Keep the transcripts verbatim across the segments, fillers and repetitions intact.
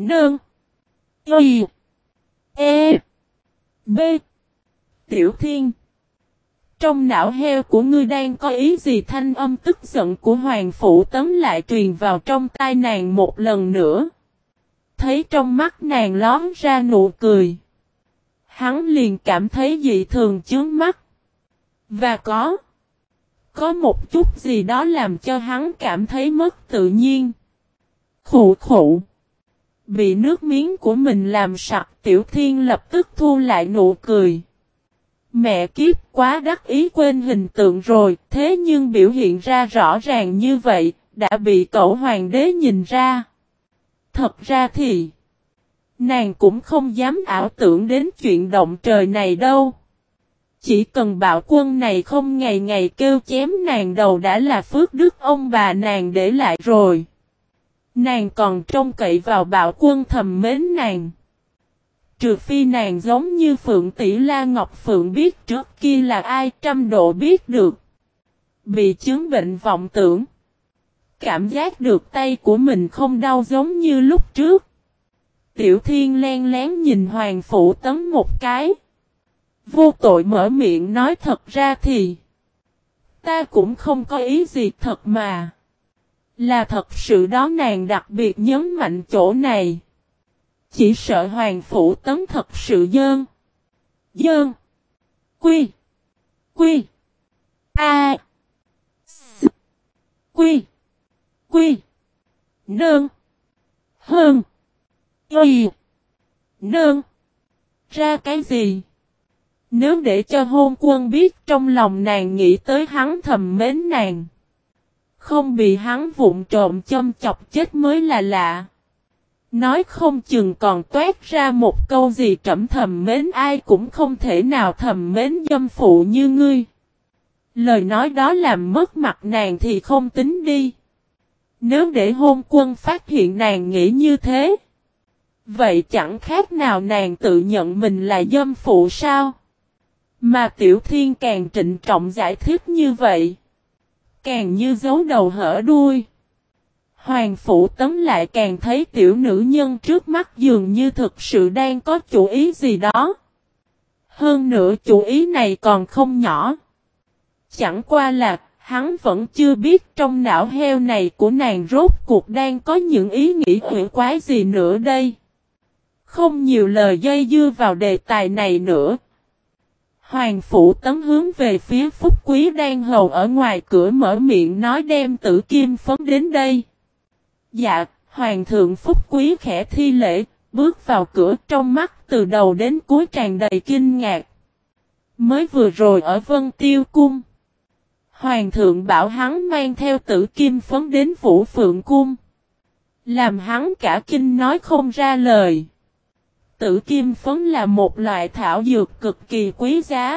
Nương. Y. E. B. Tiểu Thiên. Trong não heo của ngươi đang có ý gì? Thanh âm tức giận của Hoàng Phủ Tấn lại truyền vào trong tai nàng một lần nữa. Thấy trong mắt nàng lóm ra nụ cười. Hắn liền cảm thấy dị thường chướng mắt. Và có. Có một chút gì đó làm cho hắn cảm thấy mất tự nhiên. Khụ khụ. Bị nước miếng của mình làm sặc, Tiểu Thiên lập tức thu lại nụ cười. Mẹ kiếp, quá đắc ý, quên hình tượng rồi, thế nhưng biểu hiện ra rõ ràng như vậy, đã bị cậu hoàng đế nhìn ra. Thật ra thì, nàng cũng không dám ảo tưởng đến chuyện động trời này đâu. Chỉ cần bạo quân này không ngày ngày kêu chém nàng đầu đã là phước đức ông bà nàng để lại rồi. Nàng còn trông cậy vào bạo quân thầm mến nàng. Trừ phi nàng giống như Phượng Tỷ La Ngọc Phượng biết trước kia là ai, trăm độ biết được. Bị chứng bệnh vọng tưởng. Cảm giác được tay của mình không đau giống như lúc trước. Tiểu Thiên len lén nhìn Hoàng Phủ Tấn một cái. Vô tội mở miệng nói, thật ra thì ta cũng không có ý gì thật mà. Là thật sự đó, nàng đặc biệt nhấn mạnh chỗ này. Chỉ sợ Hoàng Phủ Tấn thật sự dơn. Dơn. Quy. Quy. A. S. Quy. Quy. Nương. Hơn. Y. Nương. Ra cái gì? Nếu để cho Hôn Quân biết trong lòng nàng nghĩ tới hắn thầm mến nàng. Không bị hắn vụng trộm châm chọc chết mới là lạ. Nói không chừng còn toát ra một câu gì trẫm thầm mến ai cũng không thể nào thầm mến dâm phụ như ngươi. Lời nói đó làm mất mặt nàng thì không tính đi. Nếu để Hôn Quân phát hiện nàng nghĩ như thế. Vậy chẳng khác nào nàng tự nhận mình là dâm phụ sao? Mà Tiểu Thiên càng trịnh trọng giải thích như vậy. Càng như giấu đầu hở đuôi. Hoàng Phủ Tấn lại càng thấy tiểu nữ nhân trước mắt dường như thực sự đang có chủ ý gì đó. Hơn nữa chủ ý này còn không nhỏ. Chẳng qua là hắn vẫn chưa biết trong não heo này của nàng rốt cuộc đang có những ý nghĩ quỷ quái gì nữa đây. Không nhiều lời dây dưa vào đề tài này nữa. Hoàng Phủ Tấn hướng về phía Phúc Quý đang hầu ở ngoài cửa mở miệng nói, đem Tử Kim Phấn đến đây. Dạ, Hoàng thượng. Phúc Quý khẽ thi lễ, bước vào cửa, trong mắt từ đầu đến cuối tràn đầy kinh ngạc. Mới vừa rồi ở Vân Tiêu Cung, Hoàng thượng bảo hắn mang theo Tử Kim Phấn đến Vũ Phượng Cung. Làm hắn cả kinh nói không ra lời. Tử Kim Phấn là một loại thảo dược cực kỳ quý giá.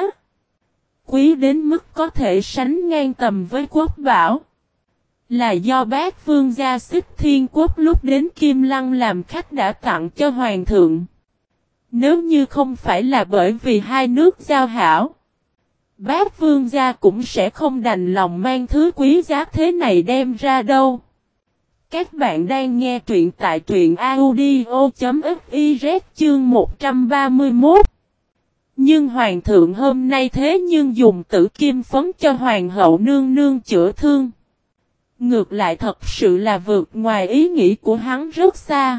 Quý đến mức có thể sánh ngang tầm với quốc bảo. Là do Bát Vương gia Xích Thiên Quốc lúc đến Kim Lăng làm khách đã tặng cho Hoàng thượng. Nếu như không phải là bởi vì hai nước giao hảo, Bát Vương gia cũng sẽ không đành lòng mang thứ quý giá thế này đem ra đâu. Các bạn đang nghe truyện tại truyện audio chấm fiz chương một trăm ba mươi mốt. Nhưng Hoàng thượng hôm nay thế nhưng dùng Tử Kim Phấn cho Hoàng hậu nương nương chữa thương. Ngược lại thật sự là vượt ngoài ý nghĩ của hắn rất xa.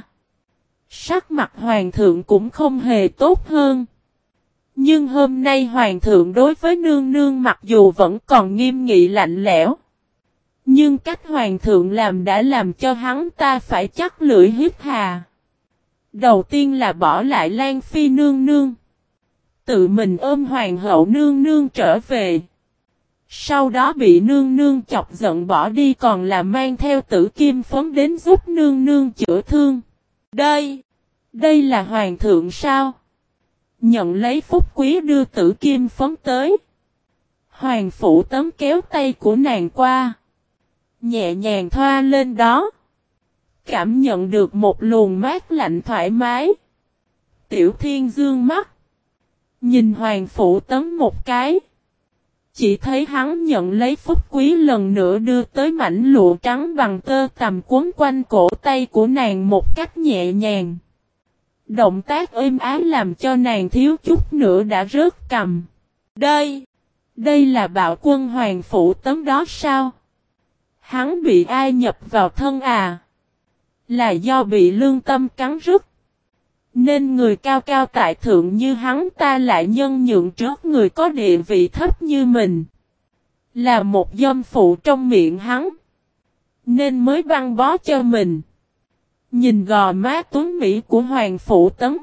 Sắc mặt Hoàng thượng cũng không hề tốt hơn. Nhưng hôm nay Hoàng thượng đối với nương nương mặc dù vẫn còn nghiêm nghị lạnh lẽo. Nhưng cách Hoàng thượng làm đã làm cho hắn ta phải chắc lưỡi hít hà. Đầu tiên là bỏ lại Lan Phi nương nương. Tự mình ôm Hoàng hậu nương nương trở về. Sau đó bị nương nương chọc giận bỏ đi, còn là mang theo Tử Kim Phấn đến giúp nương nương chữa thương. Đây, đây là Hoàng thượng sao? Nhận lấy Phúc Quý đưa Tử Kim Phấn tới. Hoàng Phủ Tấn kéo tay của nàng qua. Nhẹ nhàng thoa lên đó. Cảm nhận được một luồng mát lạnh thoải mái. Tiểu Thiên dương mắt. Nhìn Hoàng Phủ Tấn một cái. Chỉ thấy hắn nhận lấy phúc quý lần nữa đưa tới mảnh lụa trắng bằng tơ tằm cuốn quanh cổ tay của nàng một cách nhẹ nhàng. Động tác êm ái làm cho nàng thiếu chút nữa đã rớt cằm. Đây, đây là bạo quân Hoàng Phủ Tấn đó sao? Hắn bị ai nhập vào thân à? Là do bị lương tâm cắn rứt. Nên người cao cao tại thượng như hắn ta lại nhân nhượng trước người có địa vị thấp như mình. Là một dâm phụ trong miệng hắn. Nên mới băng bó cho mình. Nhìn gò má tuấn mỹ của Hoàng Phủ Tấn.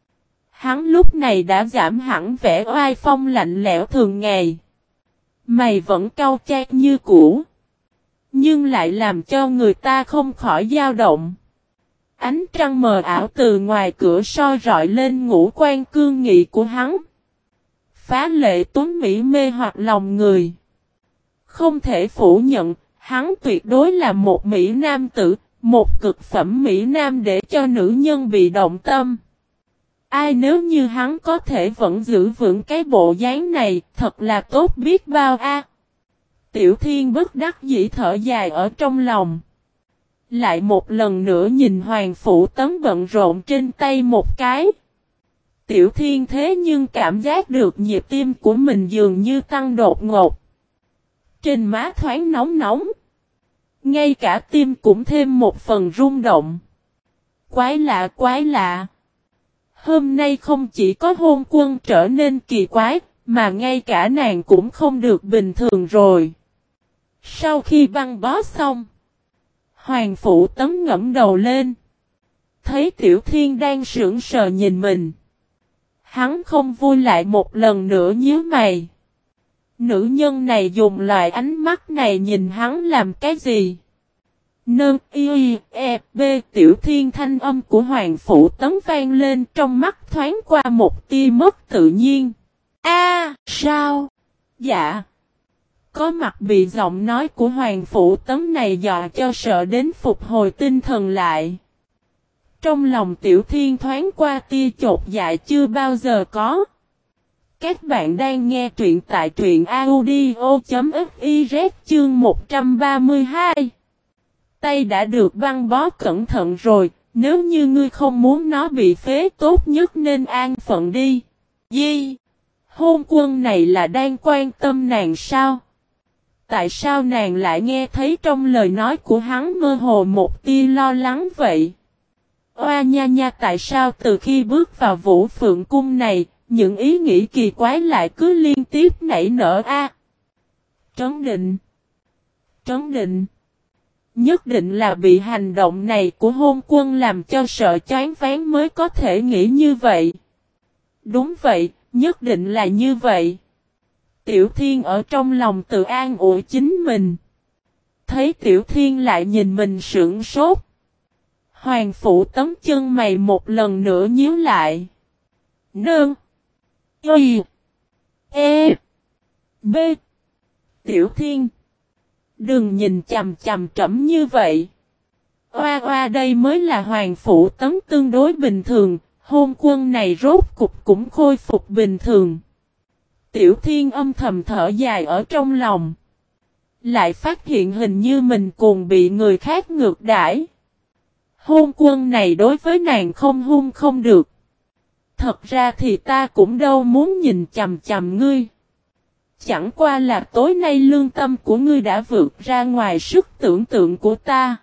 Hắn lúc này đã giảm hẳn vẻ oai phong lạnh lẽo thường ngày. Mày vẫn cau chát như cũ. Nhưng lại làm cho người ta không khỏi dao động. Ánh trăng mờ ảo từ ngoài cửa soi rọi lên ngũ quan cương nghị của hắn. Phá lệ tuấn mỹ mê hoặc lòng người. Không thể phủ nhận, hắn tuyệt đối là một mỹ nam tử, một cực phẩm mỹ nam để cho nữ nhân bị động tâm. Ai nếu như hắn có thể vẫn giữ vững cái bộ dáng này, thật là tốt biết bao a. Tiểu Thiên bất đắc dĩ thở dài ở trong lòng. Lại một lần nữa nhìn Hoàng Phủ Tấn bận rộn trên tay một cái. Tiểu Thiên thế nhưng cảm giác được nhịp tim của mình dường như tăng đột ngột. Trên má thoáng nóng nóng. Ngay cả tim cũng thêm một phần rung động. Quái lạ quái lạ. Hôm nay không chỉ có hôn quân trở nên kỳ quái, mà ngay cả nàng cũng không được bình thường rồi. Sau khi băng bó xong, Hoàng Phủ Tấn ngẫm đầu lên. Thấy Tiểu Thiên đang sững sờ nhìn mình. Hắn không vui lại một lần nữa nhíu mày. Nữ nhân này dùng loại ánh mắt này nhìn hắn làm cái gì? Nâng y e b Tiểu Thiên thanh âm của Hoàng Phủ Tấn vang lên trong mắt thoáng qua một tia mất tự nhiên. A sao? Dạ. Có mặt bị giọng nói của Hoàng Phủ Tấn này dọa cho sợ đến phục hồi tinh thần lại. Trong lòng Tiểu Thiên thoáng qua tia chột dạ chưa bao giờ có. Các bạn đang nghe truyện tại truyện audio.fiz chương một trăm ba mươi hai. Tay đã được băng bó cẩn thận rồi, nếu như ngươi không muốn nó bị phế tốt nhất nên an phận đi. Di, hôn quân này là đang quan tâm nàng sao? Tại sao nàng lại nghe thấy trong lời nói của hắn mơ hồ một tia lo lắng vậy? Oa nha nha, tại sao từ khi bước vào Vũ Phượng Cung này, những ý nghĩ kỳ quái lại cứ liên tiếp nảy nở a? À, trấn định. Trấn định. Nhất định là bị hành động này của hôn quân làm cho sợ choáng váng mới có thể nghĩ như vậy. Đúng vậy, nhất định là như vậy. Tiểu Thiên ở trong lòng tự an ủi chính mình. Thấy Tiểu Thiên lại nhìn mình sững sốt. Hoàng Phủ Tấn chân mày một lần nữa nhíu lại. Nương. Y. E. B. Tiểu Thiên. Đừng nhìn chằm chằm trẫm như vậy. Oa oa, đây mới là Hoàng Phủ Tấn tương đối bình thường. Hôn quân này rốt cục cũng khôi phục bình thường. Tiểu Thiên âm thầm thở dài ở trong lòng. Lại phát hiện hình như mình cùng bị người khác ngược đãi. Hôn quân này đối với nàng không hung không được. Thật ra thì ta cũng đâu muốn nhìn chằm chằm ngươi. Chẳng qua là tối nay lương tâm của ngươi đã vượt ra ngoài sức tưởng tượng của ta.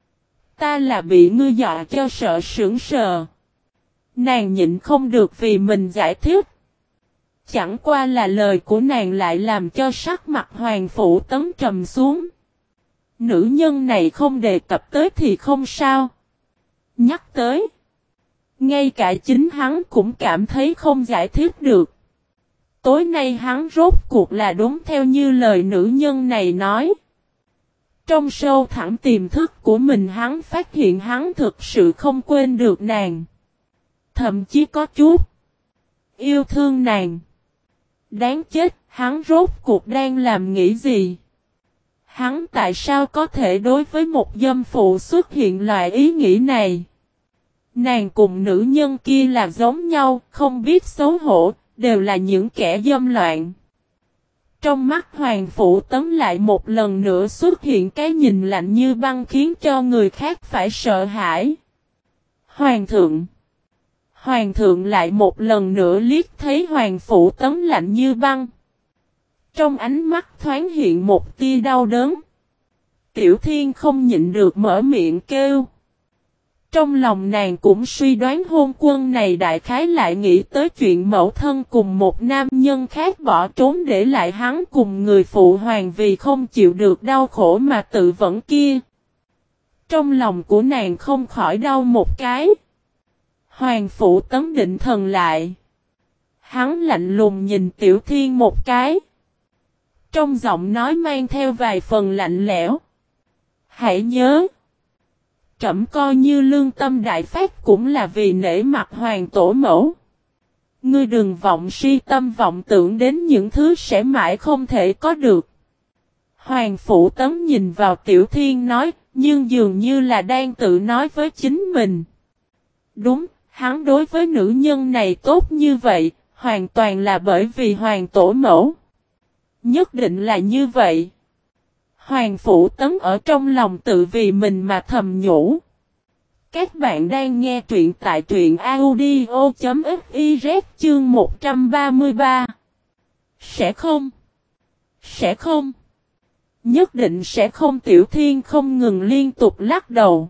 Ta là bị ngươi dọa cho sợ sững sờ. Nàng nhịn không được vì mình giải thích. Chẳng qua là lời của nàng lại làm cho sắc mặt Hoàng Phủ Tấn trầm xuống. Nữ nhân này không đề cập tới thì không sao. Nhắc tới. Ngay cả chính hắn cũng cảm thấy không giải thích được. Tối nay hắn rốt cuộc là đúng theo như lời nữ nhân này nói. Trong sâu thẳm tiềm thức của mình hắn phát hiện hắn thực sự không quên được nàng. Thậm chí có chút yêu thương nàng. Đáng chết, hắn rốt cuộc đang làm nghĩ gì? Hắn tại sao có thể đối với một dâm phụ xuất hiện loại ý nghĩ này? Nàng cùng nữ nhân kia là giống nhau, không biết xấu hổ, đều là những kẻ dâm loạn. Trong mắt Hoàng Phụ Tấn lại một lần nữa xuất hiện cái nhìn lạnh như băng khiến cho người khác phải sợ hãi. Hoàng thượng! Hoàng thượng lại một lần nữa liếc thấy Hoàng Phụ Tấn lạnh như băng. Trong ánh mắt thoáng hiện một tia đau đớn. Tiểu Thiên không nhịn được mở miệng kêu. Trong lòng nàng cũng suy đoán hôn quân này đại khái lại nghĩ tới chuyện mẫu thân cùng một nam nhân khác bỏ trốn để lại hắn cùng người phụ hoàng vì không chịu được đau khổ mà tự vẫn kia. Trong lòng của nàng không khỏi đau một cái. Hoàng Phụ Tấn định thần lại. Hắn lạnh lùng nhìn Tiểu Thiên một cái. Trong giọng nói mang theo vài phần lạnh lẽo. Hãy nhớ. Trẫm coi như lương tâm đại phát cũng là vì nể mặt hoàng tổ mẫu. Ngươi đừng vọng si tâm vọng tưởng đến những thứ sẽ mãi không thể có được. Hoàng Phụ Tấn nhìn vào Tiểu Thiên nói, nhưng dường như là đang tự nói với chính mình. Đúng, hắn đối với nữ nhân này tốt như vậy, hoàn toàn là bởi vì hoàng tổ mẫu. Nhất định là như vậy. Hoàng Phụ Tấn ở trong lòng tự vì mình mà thầm nhủ. Các bạn đang nghe truyện tại truyện audio chấm fiz chương một trăm ba mươi ba. Sẽ không. Sẽ không. Nhất định sẽ không. Tiểu Thiên không ngừng liên tục lắc đầu.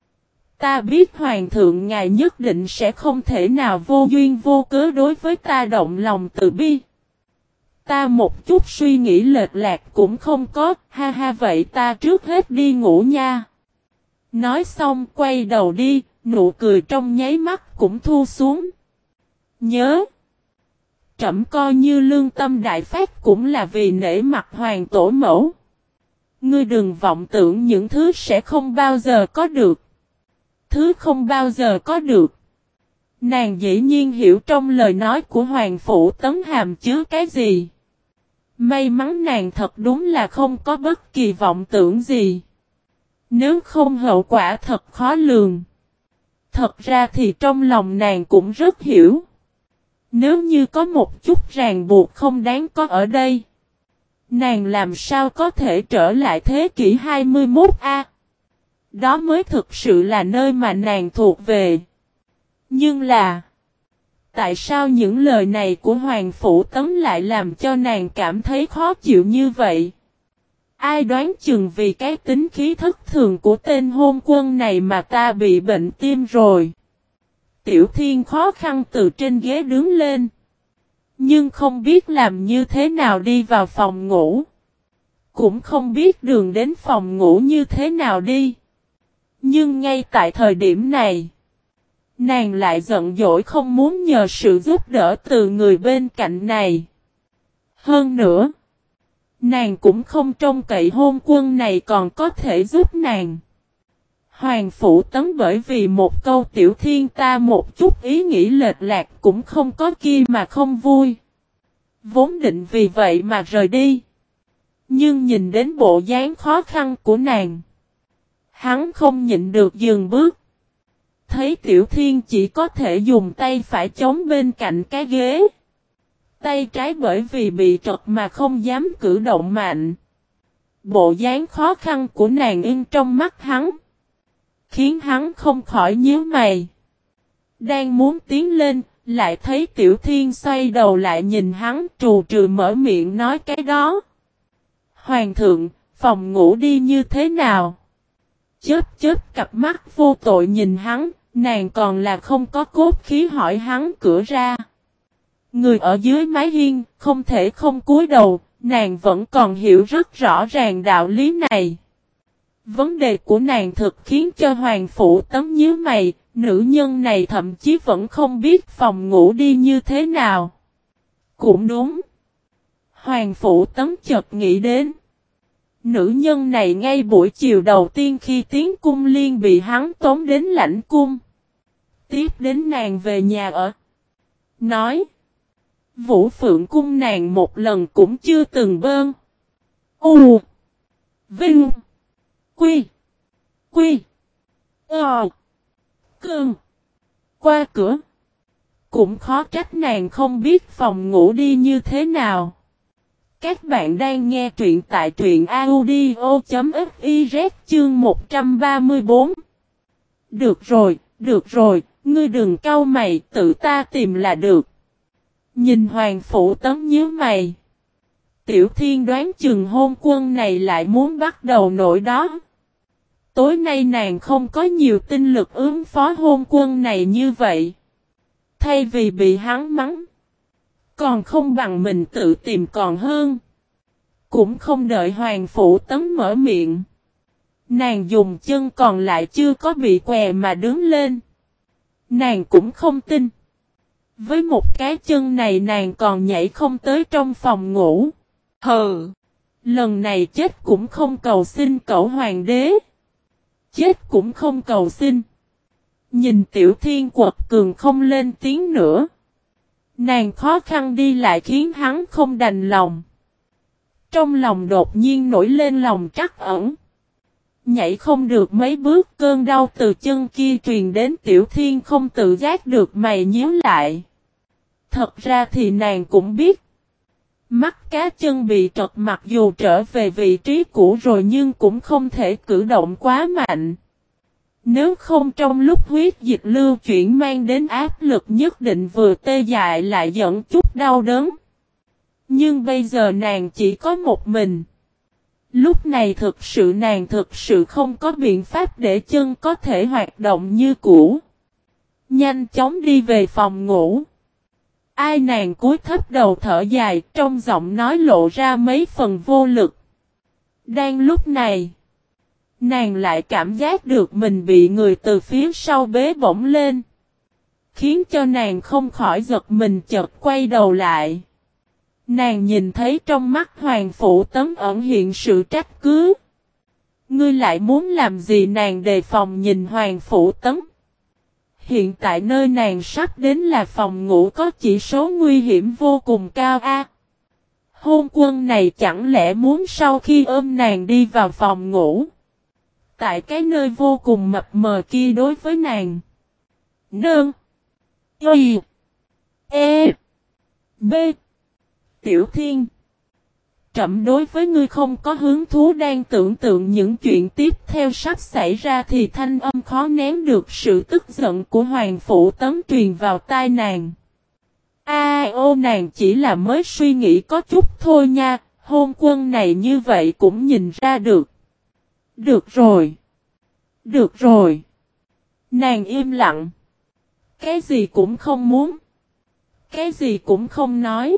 Ta biết Hoàng thượng ngài nhất định sẽ không thể nào vô duyên vô cớ đối với ta động lòng từ bi. Ta một chút suy nghĩ lệch lạc cũng không có, ha ha vậy ta trước hết đi ngủ nha. Nói xong quay đầu đi, nụ cười trong nháy mắt cũng thu xuống. Nhớ, trẫm coi như lương tâm đại phát cũng là vì nể mặt hoàng tổ mẫu. Ngươi đừng vọng tưởng những thứ sẽ không bao giờ có được. Thứ không bao giờ có được. Nàng dĩ nhiên hiểu trong lời nói của Hoàng Phụ Tấn hàm chứa cái gì. May mắn nàng thật đúng là không có bất kỳ vọng tưởng gì. Nếu không hậu quả thật khó lường. Thật ra thì trong lòng nàng cũng rất hiểu. Nếu như có một chút ràng buộc không đáng có ở đây. Nàng làm sao có thể trở lại thế kỷ hai mươi mốt a? Đó mới thực sự là nơi mà nàng thuộc về. Nhưng là... Tại sao những lời này của Hoàng Phụ Tấn lại làm cho nàng cảm thấy khó chịu như vậy? Ai đoán chừng vì cái tính khí thất thường của tên hôn quân này mà ta bị bệnh tim rồi. Tiểu Thiên khó khăn từ trên ghế đứng lên. Nhưng không biết làm như thế nào đi vào phòng ngủ. Cũng không biết đường đến phòng ngủ như thế nào đi. Nhưng ngay tại thời điểm này, nàng lại giận dỗi không muốn nhờ sự giúp đỡ từ người bên cạnh này. Hơn nữa, nàng cũng không trông cậy hôn quân này còn có thể giúp nàng. Hoàng Phụ Tấn bởi vì một câu Tiểu Thiên ta một chút ý nghĩ lệch lạc cũng không có kia mà không vui. Vốn định vì vậy mà rời đi. Nhưng nhìn đến bộ dáng khó khăn của nàng, hắn không nhịn được dừng bước. Thấy Tiểu Thiên chỉ có thể dùng tay phải chống bên cạnh cái ghế. Tay trái bởi vì bị trật mà không dám cử động mạnh. Bộ dáng khó khăn của nàng in trong mắt hắn, khiến hắn không khỏi nhíu mày. Đang muốn tiến lên, lại thấy Tiểu Thiên xoay đầu lại nhìn hắn trù trừ mở miệng nói cái đó. Hoàng thượng, phòng ngủ đi như thế nào? Chớp chớp cặp mắt vô tội nhìn hắn, nàng còn là không có cốt khí hỏi hắn cửa ra. Người ở dưới mái hiên, không thể không cúi đầu, nàng vẫn còn hiểu rất rõ ràng đạo lý này. Vấn đề của nàng thực khiến cho Hoàng Phụ Tấn nhíu mày, nữ nhân này thậm chí vẫn không biết phòng ngủ đi như thế nào. Cũng đúng. Hoàng Phụ Tấn chợt nghĩ đến. Nữ nhân này ngay buổi chiều đầu tiên khi tiến cung liên bị hắn tống đến lãnh cung. Tiếp đến nàng về nhà ở. Nói. Vũ Phượng cung nàng một lần cũng chưa từng bơn. U. Vinh. Quy. Quy. Ờ. Cơn. Qua cửa. Cũng khó trách nàng không biết phòng ngủ đi như thế nào. Các bạn đang nghe truyện tại truyện audio chấm fiz chương một trăm ba mươi tư. Được rồi, được rồi, ngươi đừng cau mày, tự ta tìm là được. Nhìn Hoàng Phủ Tấn nhíu mày. Tiểu Thiên đoán chừng hôn quân này lại muốn bắt đầu nổi đó. Tối nay nàng không có nhiều tinh lực ứng phó hôn quân này như vậy. Thay vì bị hắn mắng, còn không bằng mình tự tìm còn hơn. Cũng không đợi Hoàng Phủ Tấn mở miệng. Nàng dùng chân còn lại chưa có bị què mà đứng lên. Nàng cũng không tin. Với một cái chân này nàng còn nhảy không tới trong phòng ngủ. Hừ. Lần này chết cũng không cầu xin cậu hoàng đế. Chết cũng không cầu xin. Nhìn Tiểu Thiên quật cường không lên tiếng nữa. Nàng khó khăn đi lại khiến hắn không đành lòng. Trong lòng đột nhiên nổi lên lòng trắc ẩn. Nhảy không được mấy bước, cơn đau từ chân kia truyền đến. Tiểu Thiên không tự giác được mày nhíu lại. Thật ra thì nàng cũng biết. Mắt cá chân bị trật mặc dù trở về vị trí cũ rồi nhưng cũng không thể cử động quá mạnh. Nếu không trong lúc huyết dịch lưu chuyển mang đến áp lực nhất định vừa tê dại lại dẫn chút đau đớn. Nhưng bây giờ nàng chỉ có một mình. Lúc này thực sự nàng thực sự không có biện pháp để chân có thể hoạt động như cũ. Nhanh chóng đi về phòng ngủ. Ai nàng cúi thấp đầu thở dài, trong giọng nói lộ ra mấy phần vô lực. Đang lúc này, nàng lại cảm giác được mình bị người từ phía sau bế bổng lên. Khiến cho nàng không khỏi giật mình, chợt quay đầu lại. Nàng nhìn thấy trong mắt Hoàng Phủ Tấn ẩn hiện sự trách cứ. Ngươi lại muốn làm gì? Nàng đề phòng nhìn Hoàng Phủ Tấn. Hiện tại nơi nàng sắp đến là phòng ngủ có chỉ số nguy hiểm vô cùng cao a. Hôn quân này chẳng lẽ muốn sau khi ôm nàng đi vào phòng ngủ. Tại cái nơi vô cùng mập mờ kia đối với nàng. Nương. Y. E. B. Tiểu Thiên. Trẫm đối với ngươi không có hứng thú. Đang tưởng tượng những chuyện tiếp theo sắp xảy ra thì thanh âm khó nén được sự tức giận của Hoàng Phủ Tấn truyền vào tai nàng. A ô nàng chỉ là mới suy nghĩ có chút thôi nha, hôn quân này như vậy cũng nhìn ra được. Được rồi. Được rồi. Nàng im lặng. Cái gì cũng không muốn. Cái gì cũng không nói.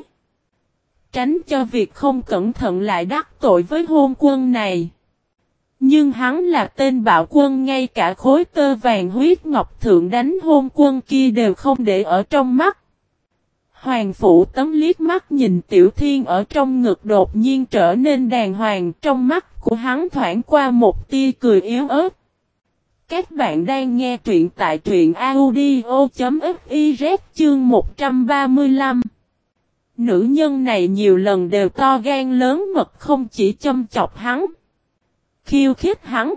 Tránh cho việc không cẩn thận lại đắc tội với hôn quân này. Nhưng hắn là tên bạo quân, ngay cả khối tơ vàng huyết ngọc thượng đánh hôn quân kia đều không để ở trong mắt. Hoàng Phủ Tấn liếc mắt nhìn Tiểu Thiên ở trong ngực đột nhiên trở nên đàng hoàng, trong mắt của hắn thoảng qua một tia cười yếu ớt. Các bạn đang nghe truyện tại truyện audio chấm fiz chương một trăm ba mươi lăm. Nữ nhân này nhiều lần đều to gan lớn mật, không chỉ châm chọc hắn, khiêu khích hắn.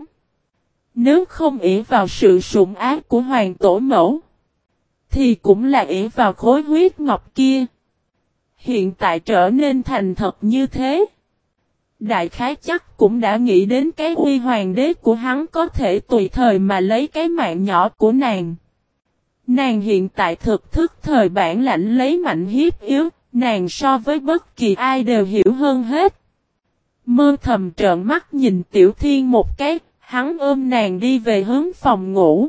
Nếu không ỷ vào sự sủng ái của hoàng tổ mẫu, thì cũng là ỷ vào khối huyết ngọc kia. Hiện tại trở nên thành thật như thế. Đại khái chắc cũng đã nghĩ đến cái uy hoàng đế của hắn có thể tùy thời mà lấy cái mạng nhỏ của nàng. Nàng hiện tại thực thức thời bản lãnh lấy mạnh hiếp yếu. Nàng so với bất kỳ ai đều hiểu hơn hết. Mơ thầm trợn mắt nhìn Tiểu Thiên một cái, hắn ôm nàng đi về hướng phòng ngủ.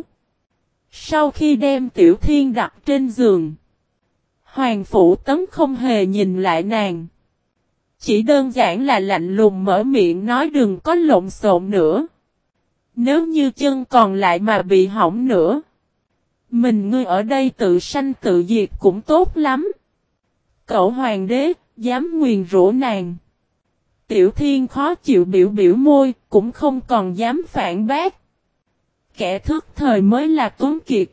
Sau khi đem Tiểu Thiên đặt trên giường, Hoàng Phủ Tấn không hề nhìn lại nàng. Chỉ đơn giản là lạnh lùng mở miệng nói đừng có lộn xộn nữa. Nếu như chân còn lại mà bị hỏng nữa, mình ngươi ở đây tự sanh tự diệt cũng tốt lắm. Cậu hoàng đế, dám nguyền rủa nàng. Tiểu Thiên khó chịu biểu biểu môi, cũng không còn dám phản bác. Kẻ thức thời mới là tuấn kiệt.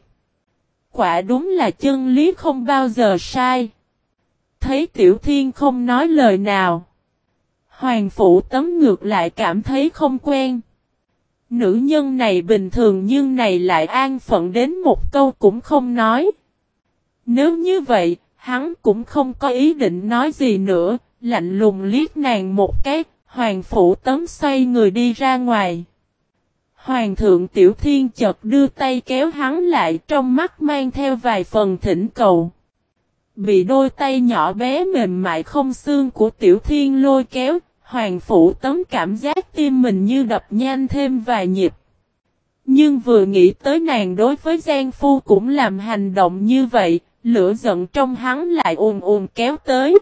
Quả đúng là chân lý không bao giờ sai. Thấy Tiểu Thiên không nói lời nào, Hoàng Phủ Tấn ngược lại cảm thấy không quen. Nữ nhân này bình thường nhưng này lại an phận đến một câu cũng không nói. Nếu như vậy, hắn cũng không có ý định nói gì nữa, lạnh lùng liếc nàng một cái, Hoàng Phủ Tấn xoay người đi ra ngoài. Hoàng thượng Tiểu Thiên chợt đưa tay kéo hắn lại, trong mắt mang theo vài phần thỉnh cầu. Bị đôi tay nhỏ bé mềm mại không xương của Tiểu Thiên lôi kéo, Hoàng Phủ Tấn cảm giác tim mình như đập nhanh thêm vài nhịp. Nhưng vừa nghĩ tới nàng đối với Giang Phu cũng làm hành động như vậy, lửa giận trong hắn lại ùn ùn kéo tới.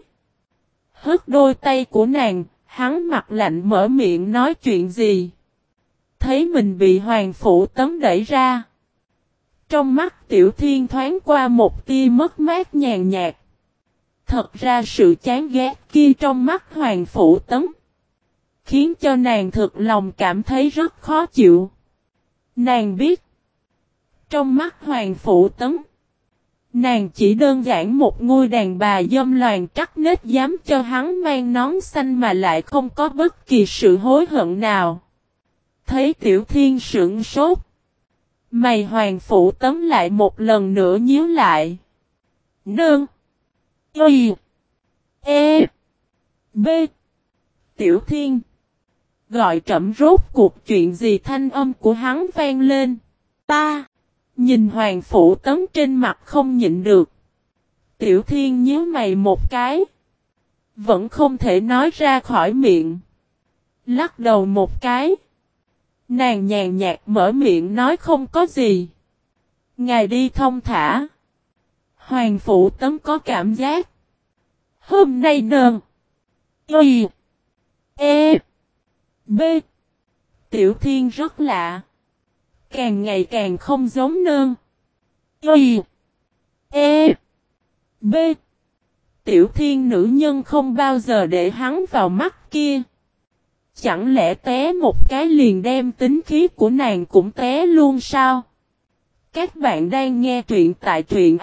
Hất đôi tay của nàng, hắn mặt lạnh mở miệng nói chuyện gì. Thấy mình bị Hoàng Phủ Tấn đẩy ra. Trong mắt Tiểu Thiên thoáng qua một tia mất mát nhàn nhạt. Thật ra sự chán ghét kia trong mắt Hoàng Phủ Tấn khiến cho nàng thực lòng cảm thấy rất khó chịu. Nàng biết, trong mắt Hoàng Phủ Tấn, nàng chỉ đơn giản một ngôi đàn bà dâm loạn trắc nết dám cho hắn mang nón xanh mà lại không có bất kỳ sự hối hận nào. Thấy Tiểu Thiên sững sốt, mày Hoàng Phủ Tấn lại một lần nữa nhíu lại. Nương, Y, E, B, Tiểu Thiên. Gọi trẫm rốt cuộc chuyện gì, thanh âm của hắn vang lên. Ta, nhìn Hoàng Phủ Tấn trên mặt không nhịn được. Tiểu Thiên nhíu mày một cái. Vẫn không thể nói ra khỏi miệng. Lắc đầu một cái. Nàng nhàn nhạt mở miệng nói không có gì. Ngài đi thông thả. Hoàng Phủ Tấn có cảm giác. Hôm nay nơn. Y. E. B. Tiểu Thiên rất lạ. Càng ngày càng không giống nơn. Y. E. B. Tiểu Thiên nữ nhân không bao giờ để hắn vào mắt kia. Chẳng lẽ té một cái liền đem tính khí của nàng cũng té luôn sao? Các bạn đang nghe truyện tại truyện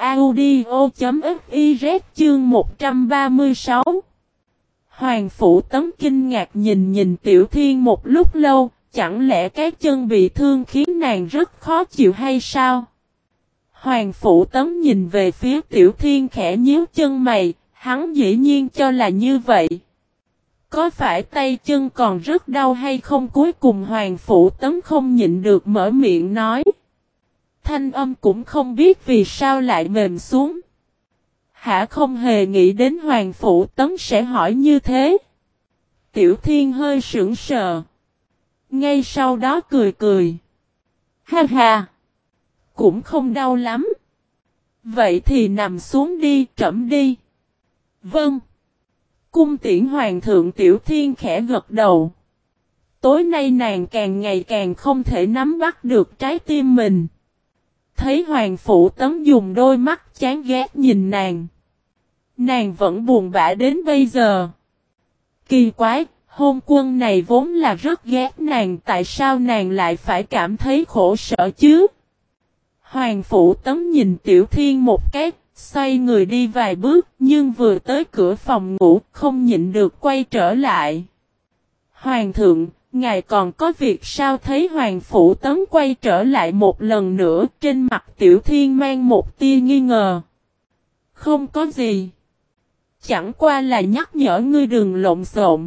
audio.fiz chương một trăm ba mươi sáu. Hoàng Phủ Tấn kinh ngạc nhìn nhìn Tiểu Thiên một lúc lâu, chẳng lẽ cái chân bị thương khiến nàng rất khó chịu hay sao? Hoàng Phủ Tấn nhìn về phía Tiểu Thiên khẽ nhíu chân mày, hắn dĩ nhiên cho là như vậy. Có phải tay chân còn rất đau hay không? Cuối cùng Hoàng Phủ Tấn không nhịn được mở miệng nói. Thanh âm cũng không biết vì sao lại mềm xuống. Hả, không hề nghĩ đến Hoàng Phủ Tấn sẽ hỏi như thế. Tiểu Thiên hơi sững sờ. Ngay sau đó cười cười. Ha ha. Cũng không đau lắm. Vậy thì nằm xuống đi, trẫm đi. Vâng. Cung tiễn Hoàng thượng. Tiểu Thiên khẽ gật đầu. Tối nay nàng càng ngày càng không thể nắm bắt được trái tim mình. Thấy Hoàng Phủ Tấn dùng đôi mắt chán ghét nhìn nàng. Nàng vẫn buồn bã đến bây giờ. Kỳ quái, hôn quân này vốn là rất ghét nàng, tại sao nàng lại phải cảm thấy khổ sở chứ? Hoàng Phủ Tấn nhìn Tiểu Thiên một cái, xoay người đi vài bước, nhưng vừa tới cửa phòng ngủ, không nhịn được quay trở lại. Hoàng thượng, ngài còn có việc sao? Thấy Hoàng Phủ Tấn quay trở lại một lần nữa, trên mặt Tiểu Thiên mang một tia nghi ngờ. Không có gì. Chẳng qua là nhắc nhở ngươi đừng lộn xộn.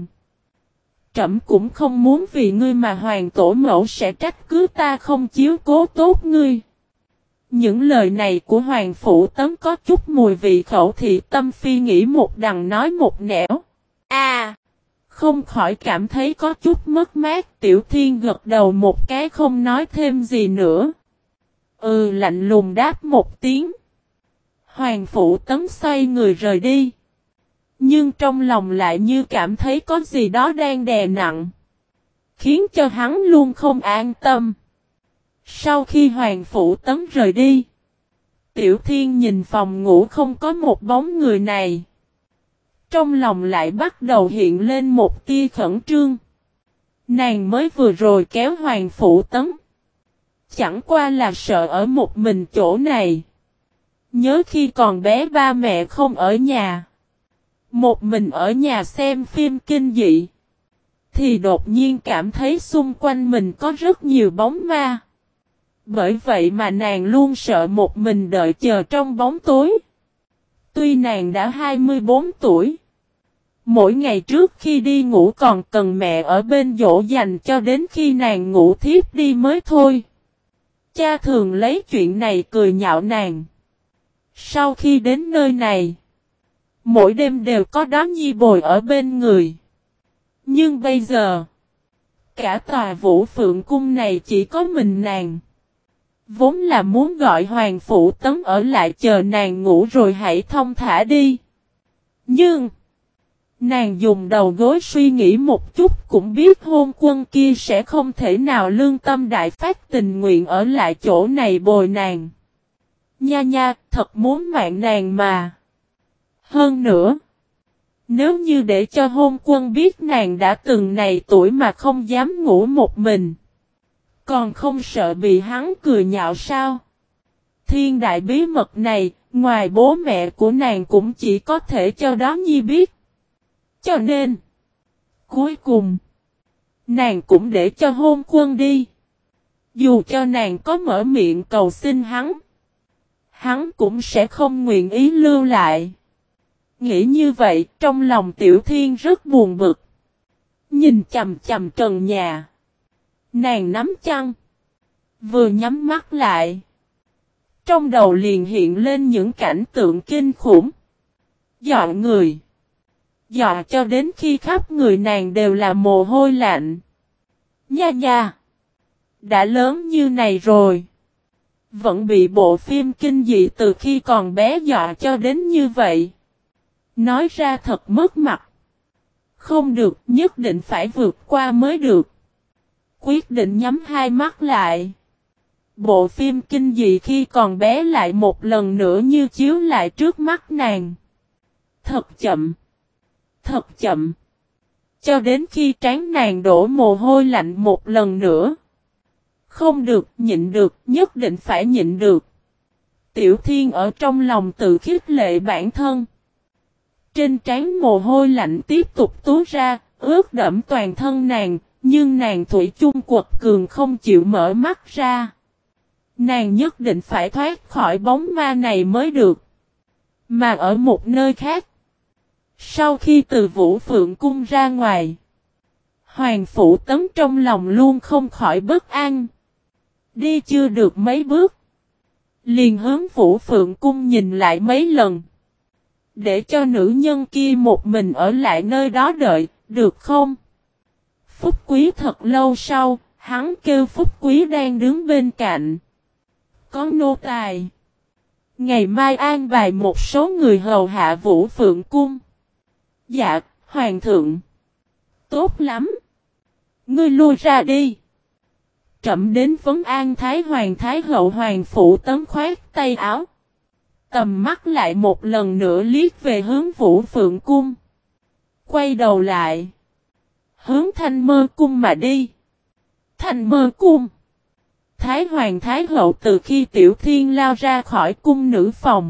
Trẫm cũng không muốn vì ngươi mà Hoàng tổ mẫu sẽ trách cứ ta không chiếu cố tốt ngươi. Những lời này của Hoàng Phủ Tấn có chút mùi vị khẩu thị tâm phi, nghĩ một đằng nói một nẻo. À, không khỏi cảm thấy có chút mất mát. Tiểu Thiên gật đầu một cái không nói thêm gì nữa. Ừ, lạnh lùng đáp một tiếng. Hoàng Phủ Tấn xoay người rời đi. Nhưng trong lòng lại như cảm thấy có gì đó đang đè nặng, khiến cho hắn luôn không an tâm. Sau khi Hoàng Phủ Tấn rời đi, Tiểu Thiên nhìn phòng ngủ không có một bóng người này. Trong lòng lại bắt đầu hiện lên một tia khẩn trương. Nàng mới vừa rồi kéo Hoàng Phủ Tấn, chẳng qua là sợ ở một mình chỗ này. Nhớ khi còn bé ba mẹ không ở nhà, một mình ở nhà xem phim kinh dị, thì đột nhiên cảm thấy xung quanh mình có rất nhiều bóng ma. Bởi vậy mà nàng luôn sợ một mình đợi chờ trong bóng tối. Tuy nàng đã hai mươi bốn tuổi, Mỗi ngày trước khi đi ngủ còn cần mẹ ở bên dỗ dành cho đến khi nàng ngủ thiếp đi mới thôi. Cha thường lấy chuyện này cười nhạo nàng. Sau khi đến nơi này, mỗi đêm đều có đó nhi bồi ở bên người. Nhưng bây giờ, cả tòa Vũ Phượng Cung này chỉ có mình nàng. Vốn là muốn gọi Hoàng Phủ Tấn ở lại chờ nàng ngủ rồi hãy thông thả đi. Nhưng, nàng dùng đầu gối suy nghĩ một chút cũng biết hôn quân kia sẽ không thể nào lương tâm đại phát tình nguyện ở lại chỗ này bồi nàng. Nha nha, thật muốn mạng nàng mà. Hơn nữa, nếu như để cho hôn quân biết nàng đã từng này tuổi mà không dám ngủ một mình, còn không sợ bị hắn cười nhạo sao? Thiên đại bí mật này, ngoài bố mẹ của nàng cũng chỉ có thể cho đó nhi biết. Cho nên, cuối cùng, nàng cũng để cho hôn quân đi. Dù cho nàng có mở miệng cầu xin hắn, hắn cũng sẽ không nguyện ý lưu lại. Nghĩ như vậy, trong lòng Tiểu Thiên rất buồn bực. Nhìn chầm chầm trần nhà. Nàng nắm chăn. Vừa nhắm mắt lại. Trong đầu liền hiện lên những cảnh tượng kinh khủng. Dọa người. Dọa cho đến khi khắp người nàng đều là mồ hôi lạnh. Nha nha. Đã lớn như này rồi. Vẫn bị bộ phim kinh dị từ khi còn bé dọa cho đến như vậy. Nói ra thật mất mặt. Không được, nhất định phải vượt qua mới được. Quyết định nhắm hai mắt lại. Bộ phim kinh dị khi còn bé lại một lần nữa như chiếu lại trước mắt nàng. Thật chậm. Thật chậm. Cho đến khi trán nàng đổ mồ hôi lạnh một lần nữa. Không được, nhịn được, nhất định phải nhịn được. Tiểu Thiên ở trong lòng tự khích lệ bản thân. Trên trán mồ hôi lạnh tiếp tục túa ra, ướt đẫm toàn thân nàng, nhưng nàng thủy chung quật cường không chịu mở mắt ra. Nàng nhất định phải thoát khỏi bóng ma này mới được. Mà ở một nơi khác, sau khi từ Vũ Phượng Cung ra ngoài, Hoàng Phủ Tấn trong lòng luôn không khỏi bất an. Đi chưa được mấy bước, liền hướng Vũ Phượng Cung nhìn lại mấy lần. Để cho nữ nhân kia một mình ở lại nơi đó đợi, được không? Phúc Quý thật lâu sau, hắn kêu Phúc Quý đang đứng bên cạnh. Có nô tài. Ngày mai an bài một số người hầu hạ Vũ Phượng Cung. Dạ, Hoàng thượng. Tốt lắm. Ngươi lui ra đi. Trẫm đến vấn an Thái Hoàng Thái hậu Hoàng Phủ Tấn khoát tay áo. Tầm mắt lại một lần nữa liếc về hướng Vũ Phượng Cung. Quay đầu lại. Hướng Thanh Mơ Cung mà đi. Thanh Mơ Cung. Thái Hoàng Thái hậu từ khi Tiểu Thiên lao ra khỏi cung nữ phòng.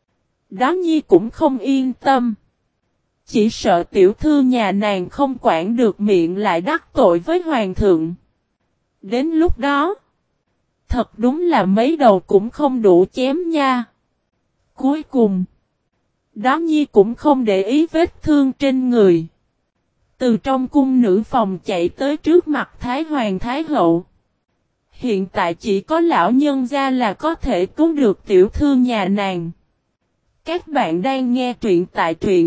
Đó nhi cũng không yên tâm. Chỉ sợ tiểu thư nhà nàng không quản được miệng lại đắc tội với Hoàng thượng. Đến lúc đó. Thật đúng là mấy đầu cũng không đủ chém nha. Cuối cùng, đó nhi cũng không để ý vết thương trên người. Từ trong cung nữ phòng chạy tới trước mặt Thái Hoàng Thái hậu. Hiện tại chỉ có lão nhân gia là có thể cứu được tiểu thư nhà nàng. Các bạn đang nghe truyện tại truyện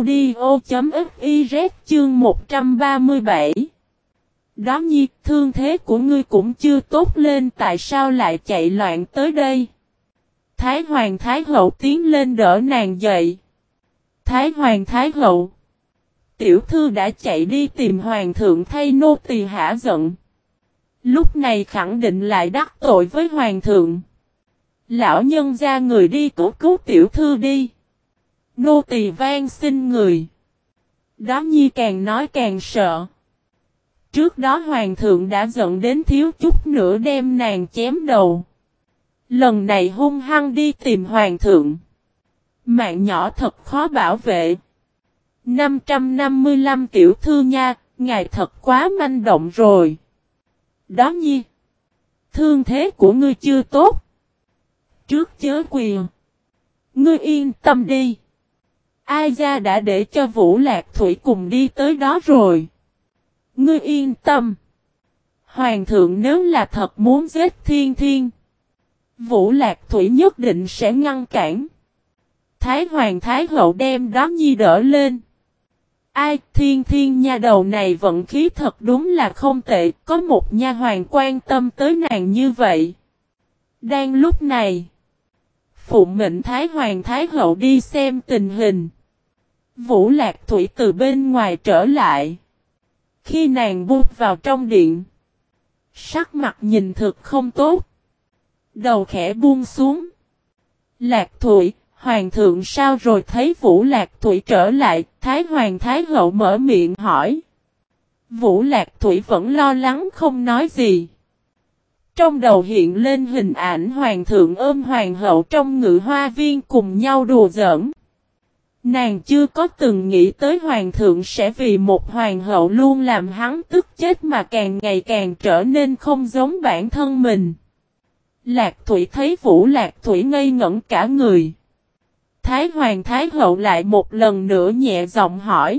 audio.fiz chương một trăm ba mươi bảy. Đó nhi, thương thế của ngươi cũng chưa tốt lên, tại sao lại chạy loạn tới đây? Thái Hoàng Thái hậu tiến lên đỡ nàng dậy. Thái Hoàng Thái hậu. Tiểu thư đã chạy đi tìm Hoàng thượng thay nô tỳ hả giận. Lúc này khẳng định lại đắc tội với Hoàng thượng. Lão nhân ra người đi cứu cứu tiểu thư đi. Nô tỳ van xin người. Đó nhi càng nói càng sợ. Trước đó Hoàng thượng đã giận đến thiếu chút nữa đem nàng chém đầu. Lần này hung hăng đi tìm Hoàng thượng. Mạng nhỏ thật khó bảo vệ. năm trăm năm mươi lăm tiểu thư nha, ngài thật quá manh động rồi. Đó nhi. Thương thế của ngươi chưa tốt. Trước chớ quyền. Ngươi yên tâm đi. Ai ra đã để cho Vũ Lạc Thủy cùng đi tới đó rồi. Ngươi yên tâm. Hoàng thượng nếu là thật muốn giết Thiên Thiên, Vũ Lạc Thủy nhất định sẽ ngăn cản. Thái Hoàng Thái Hậu đem đó nhi đỡ lên. Ai, Thiên Thiên nha đầu này vận khí thật đúng là không tệ, có một nha hoàng quan tâm tới nàng như vậy. Đang lúc này, phụ mệnh Thái Hoàng Thái Hậu đi xem tình hình. Vũ Lạc Thủy từ bên ngoài trở lại. Khi nàng bước vào trong điện, sắc mặt nhìn thực không tốt. Đầu khẽ buông xuống. Lạc Thủy, Hoàng thượng sao rồi? Thấy Vũ Lạc Thủy trở lại, Thái Hoàng Thái Hậu mở miệng hỏi. Vũ Lạc Thủy vẫn lo lắng không nói gì. Trong đầu hiện lên hình ảnh Hoàng thượng ôm Hoàng hậu trong ngự hoa viên cùng nhau đùa giỡn. Nàng chưa có từng nghĩ tới Hoàng thượng sẽ vì một Hoàng hậu luôn làm hắn tức chết mà càng ngày càng trở nên không giống bản thân mình. Lạc Thủy thấy Vũ Lạc Thủy ngây ngẩn cả người. Thái Hoàng Thái Hậu lại một lần nữa nhẹ giọng hỏi.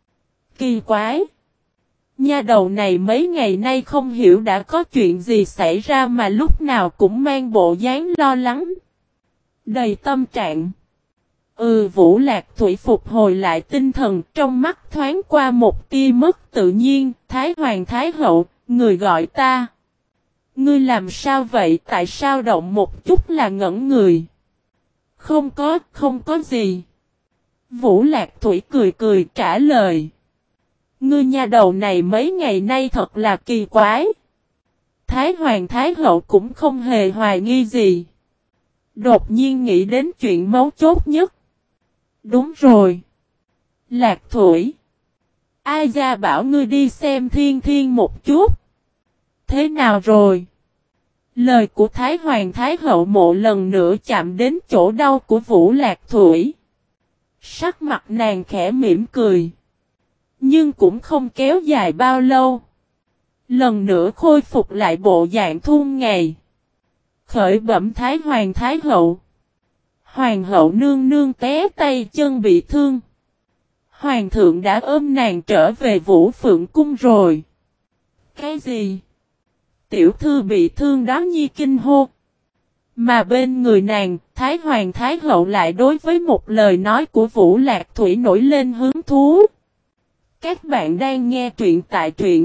Kỳ quái! Nha đầu này mấy ngày nay không hiểu đã có chuyện gì xảy ra mà lúc nào cũng mang bộ dáng lo lắng. Đầy tâm trạng. Ừ, Vũ Lạc Thủy phục hồi lại tinh thần, trong mắt thoáng qua một tia mất tự nhiên. Thái Hoàng Thái Hậu, người gọi ta. Ngươi làm sao vậy? Tại sao động một chút là ngẩn người? Không có, không có gì. Vũ Lạc Thủy cười cười trả lời. Ngươi nha đầu này mấy ngày nay thật là kỳ quái. Thái Hoàng Thái Hậu cũng không hề hoài nghi gì. Đột nhiên nghĩ đến chuyện mấu chốt nhất. Đúng rồi. Lạc Thủy. Ai ra bảo ngươi đi xem Thiên Thiên một chút. Thế nào rồi? Lời của Thái Hoàng Thái Hậu mộ lần nữa chạm đến chỗ đau của Vũ Lạc Thủy. Sắc mặt nàng khẽ mỉm cười. Nhưng cũng không kéo dài bao lâu. Lần nữa khôi phục lại bộ dạng thun ngày. Khởi bẩm Thái Hoàng Thái Hậu. Hoàng hậu nương nương té tay chân bị thương. Hoàng thượng đã ôm nàng trở về Vũ Phượng Cung rồi. Cái gì? Tiểu thư bị thương đó nhi kinh hô. Mà bên người nàng, Thái Hoàng Thái Hậu lại đối với một lời nói của Vũ Lạc Thủy nổi lên hứng thú. Các bạn đang nghe truyện tại truyện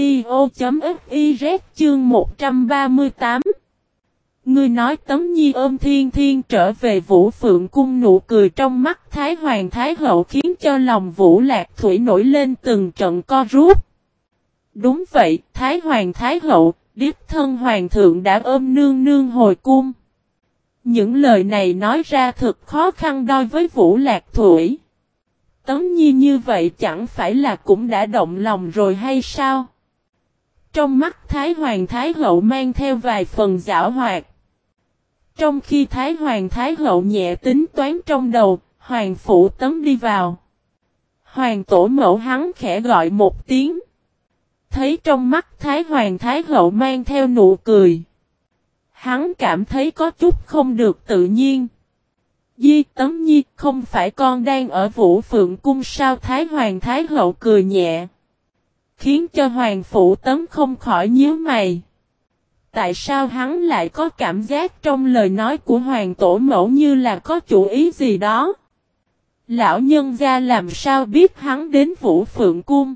audio.fiz chương một trăm ba mươi tám. Ngươi nói Tấm Nhi ôm Thiên Thiên trở về Vũ Phượng Cung, nụ cười trong mắt Thái Hoàng Thái Hậu khiến cho lòng Vũ Lạc Thủy nổi lên từng trận co rút. Đúng vậy, Thái Hoàng Thái Hậu, đích thân Hoàng thượng đã ôm nương nương hồi cung. Những lời này nói ra thật khó khăn đối với Vũ Lạc Thủy. Tấm Nhi như vậy chẳng phải là cũng đã động lòng rồi hay sao? Trong mắt Thái Hoàng Thái Hậu mang theo vài phần giảo hoạt. Trong khi Thái Hoàng Thái Hậu nhẹ tính toán trong đầu, Hoàng Phủ Tấm đi vào. Hoàng tổ mẫu hắn khẽ gọi một tiếng. Thấy trong mắt Thái Hoàng Thái Hậu mang theo nụ cười. Hắn cảm thấy có chút không được tự nhiên. Di Tấm Nhi, không phải con đang ở Vũ Phượng Cung sao? Thái Hoàng Thái Hậu cười nhẹ. Khiến cho Hoàng Phủ Tấm không khỏi nhíu mày. Tại sao hắn lại có cảm giác trong lời nói của Hoàng Tổ Mẫu như là có chủ ý gì đó? Lão nhân gia làm sao biết hắn đến Vũ Phượng Cung?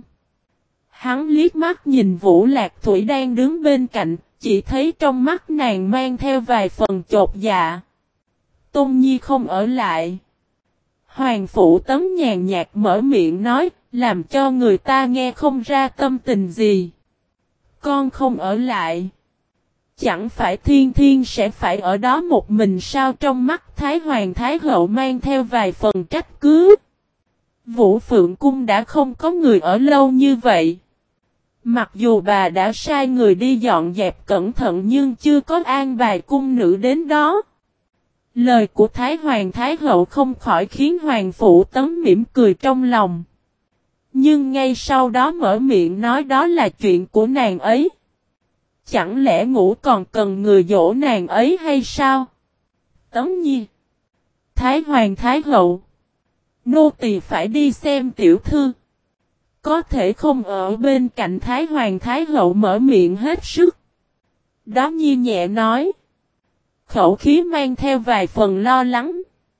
Hắn liếc mắt nhìn Vũ Lạc Thủy đang đứng bên cạnh, chỉ thấy trong mắt nàng mang theo vài phần chột dạ. Tôn Nhi không ở lại. Hoàng Phủ Tấm nhàn nhạt mở miệng nói, làm cho người ta nghe không ra tâm tình gì. Con không ở lại. Chẳng phải Thiên Thiên sẽ phải ở đó một mình sao? Trong mắt Thái Hoàng Thái Hậu mang theo vài phần trách cứ. Vũ Phượng Cung đã không có người ở lâu như vậy. Mặc dù bà đã sai người đi dọn dẹp cẩn thận nhưng chưa có an bài cung nữ đến đó. Lời của Thái Hoàng Thái Hậu không khỏi khiến Hoàng Phủ Tấm mỉm cười trong lòng. Nhưng ngay sau đó mở miệng nói đó là chuyện của nàng ấy. Chẳng lẽ ngủ còn cần người dỗ nàng ấy hay sao? Tấm Nhi. Thái Hoàng Thái Hậu. Nô tỳ phải đi xem tiểu thư. Có thể không ở bên cạnh Thái Hoàng Thái Hậu mở miệng hết sức. Đó Nhi nhẹ nói. Khẩu khí mang theo vài phần lo lắng.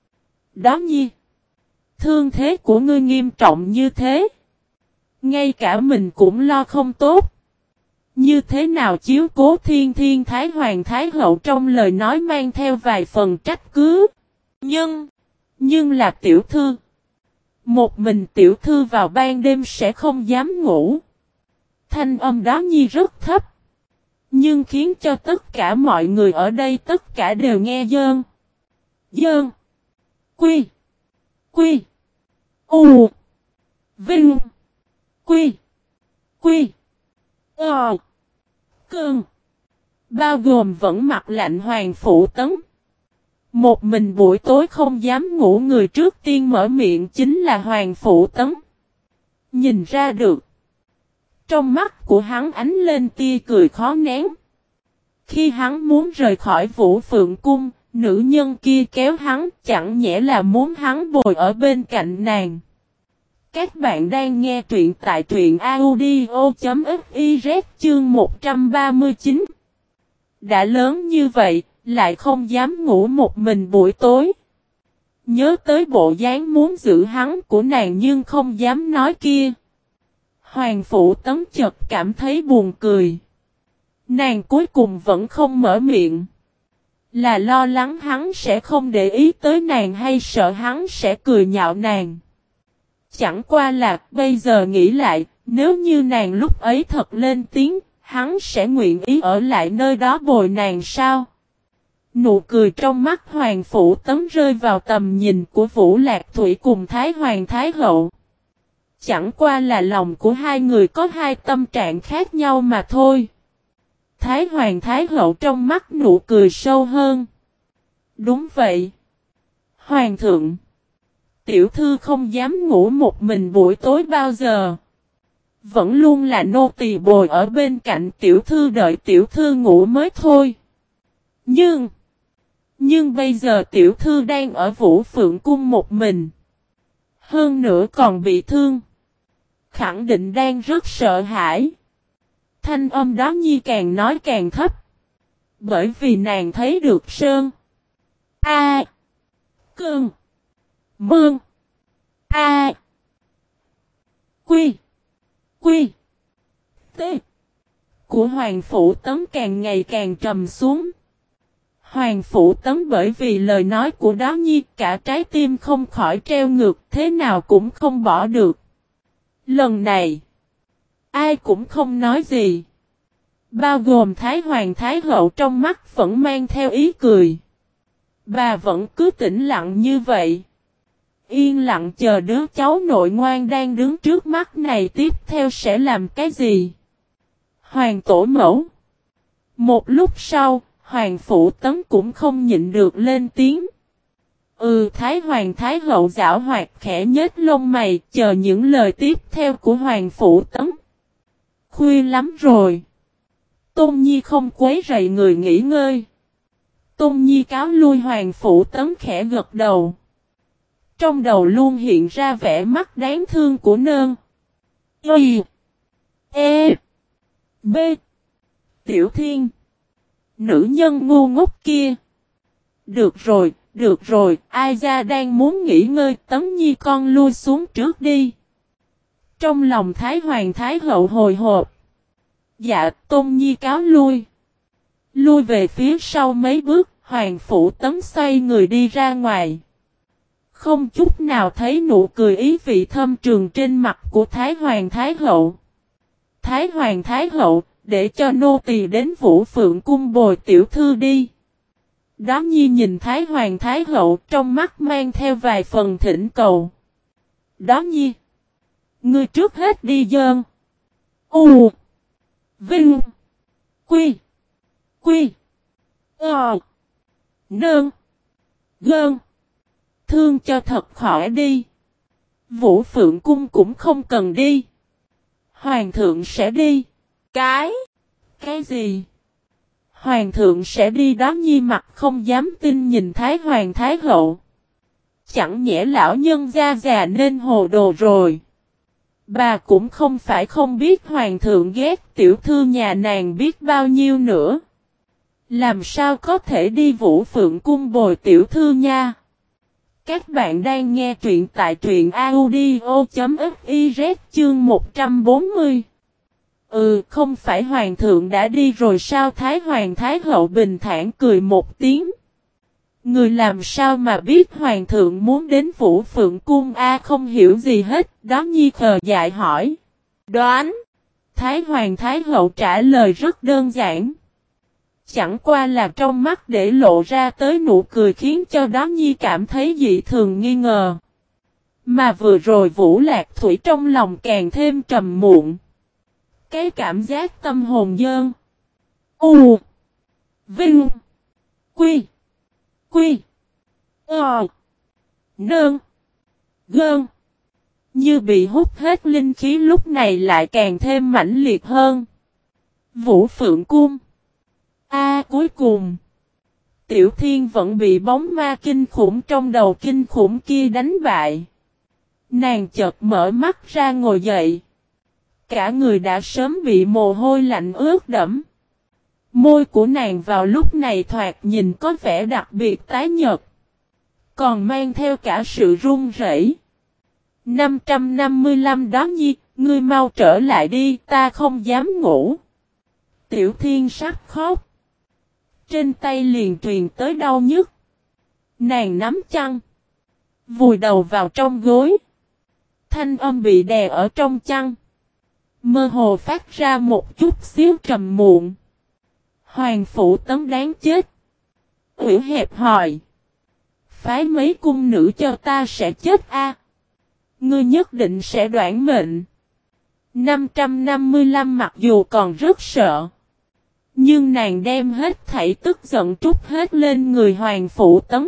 Đó Nhi. Thương thế của ngươi nghiêm trọng như thế. Ngay cả mình cũng lo không tốt. Như thế nào chiếu cố thiên thiên Thái Hoàng Thái Hậu trong lời nói mang theo vài phần trách cứ. Nhưng. Nhưng là tiểu thư. Một mình tiểu thư vào ban đêm sẽ không dám ngủ. Thanh âm đó Nhi rất thấp. Nhưng khiến cho tất cả mọi người ở đây tất cả đều nghe dơn. Dơn. Quy. Quy. U. Vinh. Quy. Quy. Ờ. Cơn. Bao gồm vẫn mặt lạnh Hoàng Phụ Tấn. Một mình buổi tối không dám ngủ người trước tiên mở miệng chính là Hoàng Phụ Tấn. Nhìn ra được. Trong mắt của hắn ánh lên tia cười khó nén. Khi hắn muốn rời khỏi Vũ Phượng Cung, nữ nhân kia kéo hắn chẳng nhẽ là muốn hắn bồi ở bên cạnh nàng. Các bạn đang nghe truyện tại truyện audio.fiz chương một trăm ba mươi chín. Đã lớn như vậy, lại không dám ngủ một mình buổi tối. Nhớ tới bộ dáng muốn giữ hắn của nàng nhưng không dám nói kia. Hoàng Phụ Tấn chợt cảm thấy buồn cười. Nàng cuối cùng vẫn không mở miệng. Là lo lắng hắn sẽ không để ý tới nàng hay sợ hắn sẽ cười nhạo nàng. Chẳng qua là bây giờ nghĩ lại, nếu như nàng lúc ấy thật lên tiếng, hắn sẽ nguyện ý ở lại nơi đó bồi nàng sao? Nụ cười trong mắt Hoàng Phụ Tấn rơi vào tầm nhìn của Vũ Lạc Thủy cùng Thái Hoàng Thái Hậu. Chẳng qua là lòng của hai người có hai tâm trạng khác nhau mà thôi. Thái Hoàng Thái Hậu trong mắt nụ cười sâu hơn. Đúng vậy. Hoàng thượng. Tiểu thư không dám ngủ một mình buổi tối bao giờ. Vẫn luôn là nô tỳ bồi ở bên cạnh tiểu thư đợi tiểu thư ngủ mới thôi. Nhưng. Nhưng bây giờ tiểu thư đang ở Vũ Phượng Cung một mình. Hơn nữa còn bị thương. Khẳng định đang rất sợ hãi. Thanh âm đó Nhi càng nói càng thấp. Bởi vì nàng thấy được Sơn. A. Cơn. Mương. A. Quy. Quy. T. Của Hoàng Phụ Tấn càng ngày càng trầm xuống. Hoàng Phụ Tấn bởi vì lời nói của đó Nhi cả trái tim không khỏi treo ngược thế nào cũng không bỏ được. Lần này. Ai cũng không nói gì. Bao gồm Thái Hoàng Thái Hậu trong mắt vẫn mang theo ý cười. Bà vẫn cứ tĩnh lặng như vậy. Yên lặng chờ đứa cháu nội ngoan đang đứng trước mắt này tiếp theo sẽ làm cái gì. Hoàng tổ mẫu. Một lúc sau, Hoàng Phụ Tấn cũng không nhịn được lên tiếng. Ừ Thái Hoàng Thái Hậu giảo hoạt khẽ nhếch lông mày chờ những lời tiếp theo của Hoàng Phụ Tấn. Khuya lắm rồi. Tôn Nhi không quấy rầy người nghỉ ngơi. Tôn Nhi cáo lui Hoàng Phụ Tấn khẽ gật đầu. Trong đầu luôn hiện ra vẻ mắt đáng thương của nơn. Y. E. B. Tiểu Thiên. Nữ nhân ngu ngốc kia. Được rồi, được rồi, ai ra đang muốn nghỉ ngơi Tấn Nhi con lui xuống trước đi. Trong lòng Thái Hoàng Thái Hậu hồi hộp. Dạ, Tôn Nhi cáo lui. Lui về phía sau mấy bước, Hoàng Phụ Tấn xoay người đi ra ngoài. Không chút nào thấy nụ cười ý vị thâm trường trên mặt của Thái Hoàng Thái Hậu. Thái Hoàng Thái Hậu, để cho nô tỳ đến Vũ Phượng Cung bồi tiểu thư đi. Đó Nhi nhìn Thái Hoàng Thái Hậu trong mắt mang theo vài phần thỉnh cầu. Đó Nhi. Ngươi trước hết đi dơn. U. Vinh. Quy. Quy. Ờ. Nơn. Gơn. Thương cho thật khỏi đi. Vũ Phượng Cung cũng không cần đi. Hoàng thượng sẽ đi. Cái. Cái gì? Hoàng thượng sẽ đi đó Nhi mặt không dám tin nhìn Thái Hoàng Thái Hậu. Chẳng nhẽ lão nhân gia già nên hồ đồ rồi. Bà cũng không phải không biết hoàng thượng ghét tiểu thư nhà nàng biết bao nhiêu nữa. Làm sao có thể đi Vũ Phượng cung bồi tiểu thư nha. Các bạn đang nghe truyện tại truyện audio.fiz chương một trăm bốn mươi. Ừ, không phải hoàng thượng đã đi rồi sao? Thái hoàng thái hậu bình thản cười một tiếng. Người làm sao mà biết hoàng thượng muốn đến Vũ Phượng cung a? Không hiểu gì hết, đó nhi khờ dại hỏi. Đoán. Thái hoàng thái hậu trả lời rất đơn giản. Chẳng qua là trong mắt để lộ ra tới nụ cười khiến cho đó nhi cảm thấy dị thường nghi ngờ. Mà vừa rồi Vũ Lạc Thủy trong lòng càng thêm trầm muộn. Cái cảm giác tâm hồn dơn. U. Vinh. Quy. Quy. Ờ. Nơn. Gơn. Như bị hút hết linh khí lúc này lại càng thêm mãnh liệt hơn. Vũ Phượng cung. A à, cuối cùng. Tiểu Thiên vẫn bị bóng ma kinh khủng trong đầu kinh khủng kia đánh bại. Nàng chợt mở mắt ra ngồi dậy. Cả người đã sớm bị mồ hôi lạnh ướt đẫm. Môi của nàng vào lúc này thoạt nhìn có vẻ đặc biệt tái nhợt. Còn mang theo cả sự run rẩy. năm trăm năm mươi lăm đó nhi, ngươi mau trở lại đi, ta không dám ngủ. Tiểu Thiên sắp khóc. Trên tay liền truyền tới đau nhức. Nàng nắm chăn. Vùi đầu vào trong gối. Thanh âm bị đè ở trong chăn. Mơ hồ phát ra một chút xíu trầm muộn. Hoàng Phủ Tấn đáng chết. Ủy hẹp hỏi. Phái mấy cung nữ cho ta sẽ chết a. À? Ngươi nhất định sẽ đoản mệnh. năm trăm năm mươi lăm mặc dù còn rất sợ. Nhưng nàng đem hết thảy tức giận trút hết lên người Hoàng Phủ Tấn.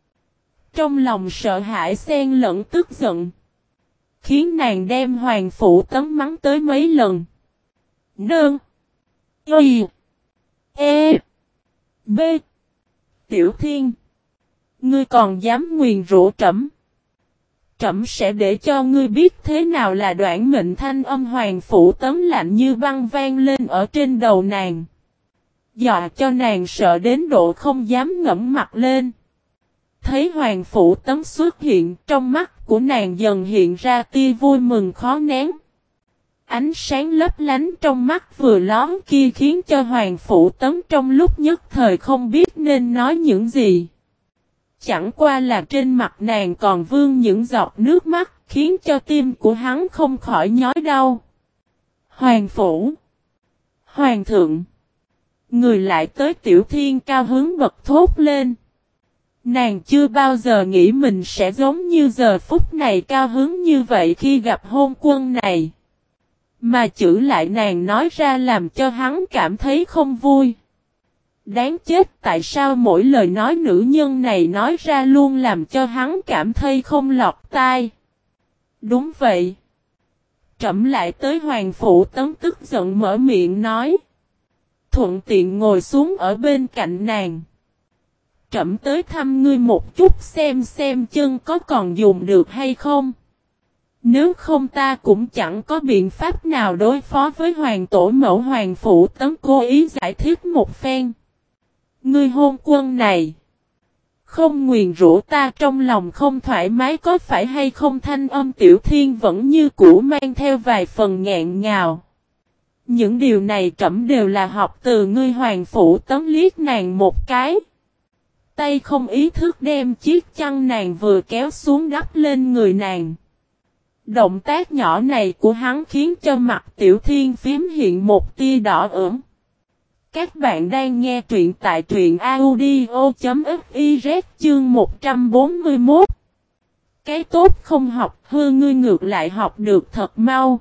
Trong lòng sợ hãi xen lẫn tức giận. Khiến nàng đem Hoàng Phủ Tấn mắng tới mấy lần. Nương. Y. E. B. Tiểu Thiên. Ngươi còn dám nguyền rủa trẫm. Trẫm sẽ để cho ngươi biết thế nào là đoản mệnh. Thanh âm Hoàng Phủ Tấn lạnh như băng vang lên ở trên đầu nàng. Dọa cho nàng sợ đến độ không dám ngẩng mặt lên. Thấy Hoàng Phủ Tấn xuất hiện, trong mắt của nàng dần hiện ra tia vui mừng khó nén. Ánh sáng lấp lánh trong mắt vừa lón kia khiến cho Hoàng Phủ Tấn trong lúc nhất thời không biết nên nói những gì. Chẳng qua là trên mặt nàng còn vương những giọt nước mắt, khiến cho tim của hắn không khỏi nhói đau. Hoàng Phủ. Hoàng thượng. Người lại tới. Tiểu Thiên cao hứng bật thốt lên. Nàng chưa bao giờ nghĩ mình sẽ giống như giờ phút này cao hứng như vậy khi gặp hôn quân này. Mà chữ lại nàng nói ra làm cho hắn cảm thấy không vui. Đáng chết, tại sao mỗi lời nói nữ nhân này nói ra luôn làm cho hắn cảm thấy không lọt tai. Đúng vậy. Trẫm lại tới. Hoàng Phủ Tấn tức giận mở miệng nói. Thuận tiện ngồi xuống ở bên cạnh nàng. Trẫm tới thăm ngươi một chút xem xem chân có còn dùng được hay không. Nếu không ta cũng chẳng có biện pháp nào đối phó với hoàng tổ mẫu. Hoàng Phủ Tấn cố ý giải thích một phen. Ngươi hôn quân này. Không nguyền rủa ta trong lòng không thoải mái có phải hay không? Thanh âm Tiểu Thiên vẫn như cũ mang theo vài phần nghẹn ngào. Những điều này trẫm đều là học từ ngươi. Hoàng Phủ Tấn liếc nàng một cái. Tay không ý thức đem chiếc chăn nàng vừa kéo xuống đắp lên người nàng. Động tác nhỏ này của hắn khiến cho mặt Tiểu Thiên phím hiện một tia đỏ ửng. Các bạn đang nghe truyện tại truyện audio.fiz chương một trăm bốn mươi mốt. Cái tốt không học hư ngươi ngược lại học được thật mau.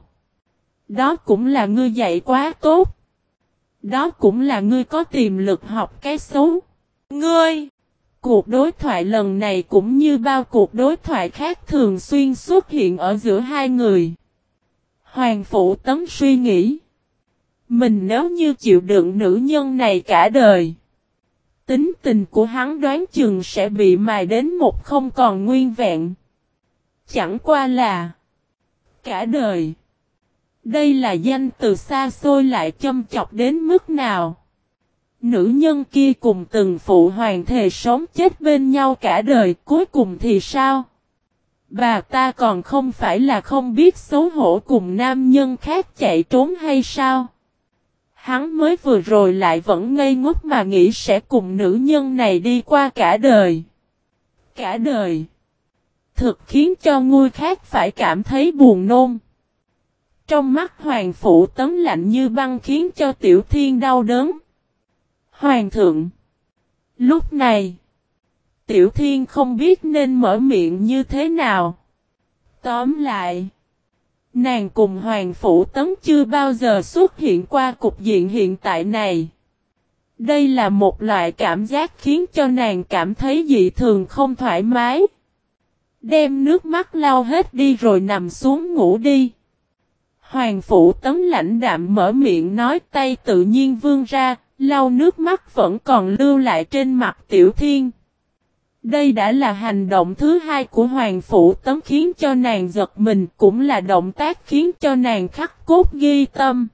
Đó cũng là ngươi dạy quá tốt. Đó cũng là ngươi có tiềm lực học cái xấu. Ngươi! Cuộc đối thoại lần này cũng như bao cuộc đối thoại khác thường xuyên xuất hiện ở giữa hai người. Hoàng Phủ Tấn suy nghĩ. Mình nếu như chịu đựng nữ nhân này cả đời. Tính tình của hắn đoán chừng sẽ bị mài đến một không còn nguyên vẹn. Chẳng qua là cả đời. Đây là danh từ xa xôi lại châm chọc đến mức nào. Nữ nhân kia cùng từng phụ hoàng thề sống chết bên nhau cả đời, cuối cùng thì sao? Bà ta còn không phải là không biết xấu hổ cùng nam nhân khác chạy trốn hay sao? Hắn mới vừa rồi lại vẫn ngây ngốc mà nghĩ sẽ cùng nữ nhân này đi qua cả đời. Cả đời. Thực khiến cho người khác phải cảm thấy buồn nôn. Trong mắt Hoàng Phụ Tấn lạnh như băng khiến cho Tiểu Thiên đau đớn. Hoàng thượng. Lúc này, Tiểu Thiên không biết nên mở miệng như thế nào. Tóm lại, nàng cùng Hoàng Phụ Tấn chưa bao giờ xuất hiện qua cục diện hiện tại này. Đây là một loại cảm giác khiến cho nàng cảm thấy dị thường không thoải mái. Đem nước mắt lau hết đi rồi nằm xuống ngủ đi. Hoàng Phụ Tấn lãnh đạm mở miệng nói, tay tự nhiên vươn ra, lau nước mắt vẫn còn lưu lại trên mặt Tiểu Thiên. Đây đã là hành động thứ hai của Hoàng Phụ Tấn khiến cho nàng giật mình, cũng là động tác khiến cho nàng khắc cốt ghi tâm.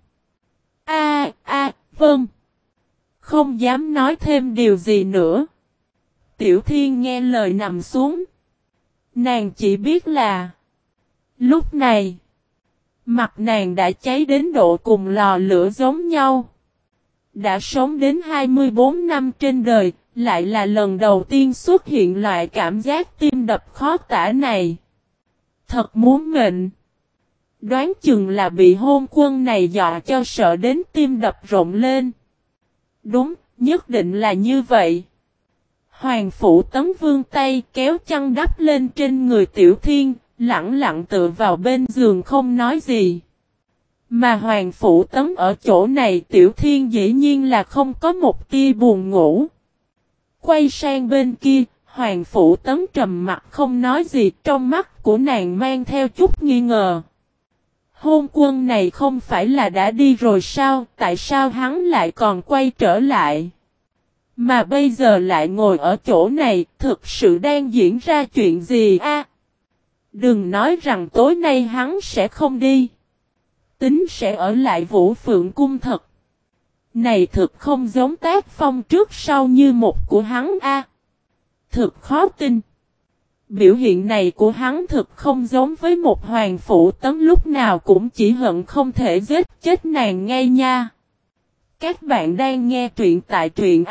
A a vâng. Không dám nói thêm điều gì nữa. Tiểu Thiên nghe lời nằm xuống. Nàng chỉ biết là lúc này mặt nàng đã cháy đến độ cùng lò lửa giống nhau. Đã sống đến hai mươi bốn năm trên đời, lại là lần đầu tiên xuất hiện loại cảm giác tim đập khó tả này. Thật muốn mệnh. Đoán chừng là bị hôn quân này dọa cho sợ đến tim đập rộn lên. Đúng, nhất định là như vậy. Hoàng Phụ Tấn vươn tay kéo chăn đắp lên trên người Tiểu Thiên, lặng lặng tựa vào bên giường không nói gì. Mà Hoàng Phụ Tấn ở chỗ này Tiểu Thiên dĩ nhiên là không có một tia buồn ngủ. Quay sang bên kia, Hoàng Phụ Tấn trầm mặt không nói gì, trong mắt của nàng mang theo chút nghi ngờ. Hôn quân này không phải là đã đi rồi sao, tại sao hắn lại còn quay trở lại? Mà bây giờ lại ngồi ở chỗ này, thực sự đang diễn ra chuyện gì a? Đừng nói rằng tối nay hắn sẽ không đi. Tính sẽ ở lại Vũ Phượng Cung thật. Này thực không giống tác phong trước sau như một của hắn a. Thực khó tin. Biểu hiện này của hắn thực không giống với một Hoàng Phụ Tấn lúc nào cũng chỉ hận không thể giết chết nàng ngay nha. Các bạn đang nghe truyện tại truyện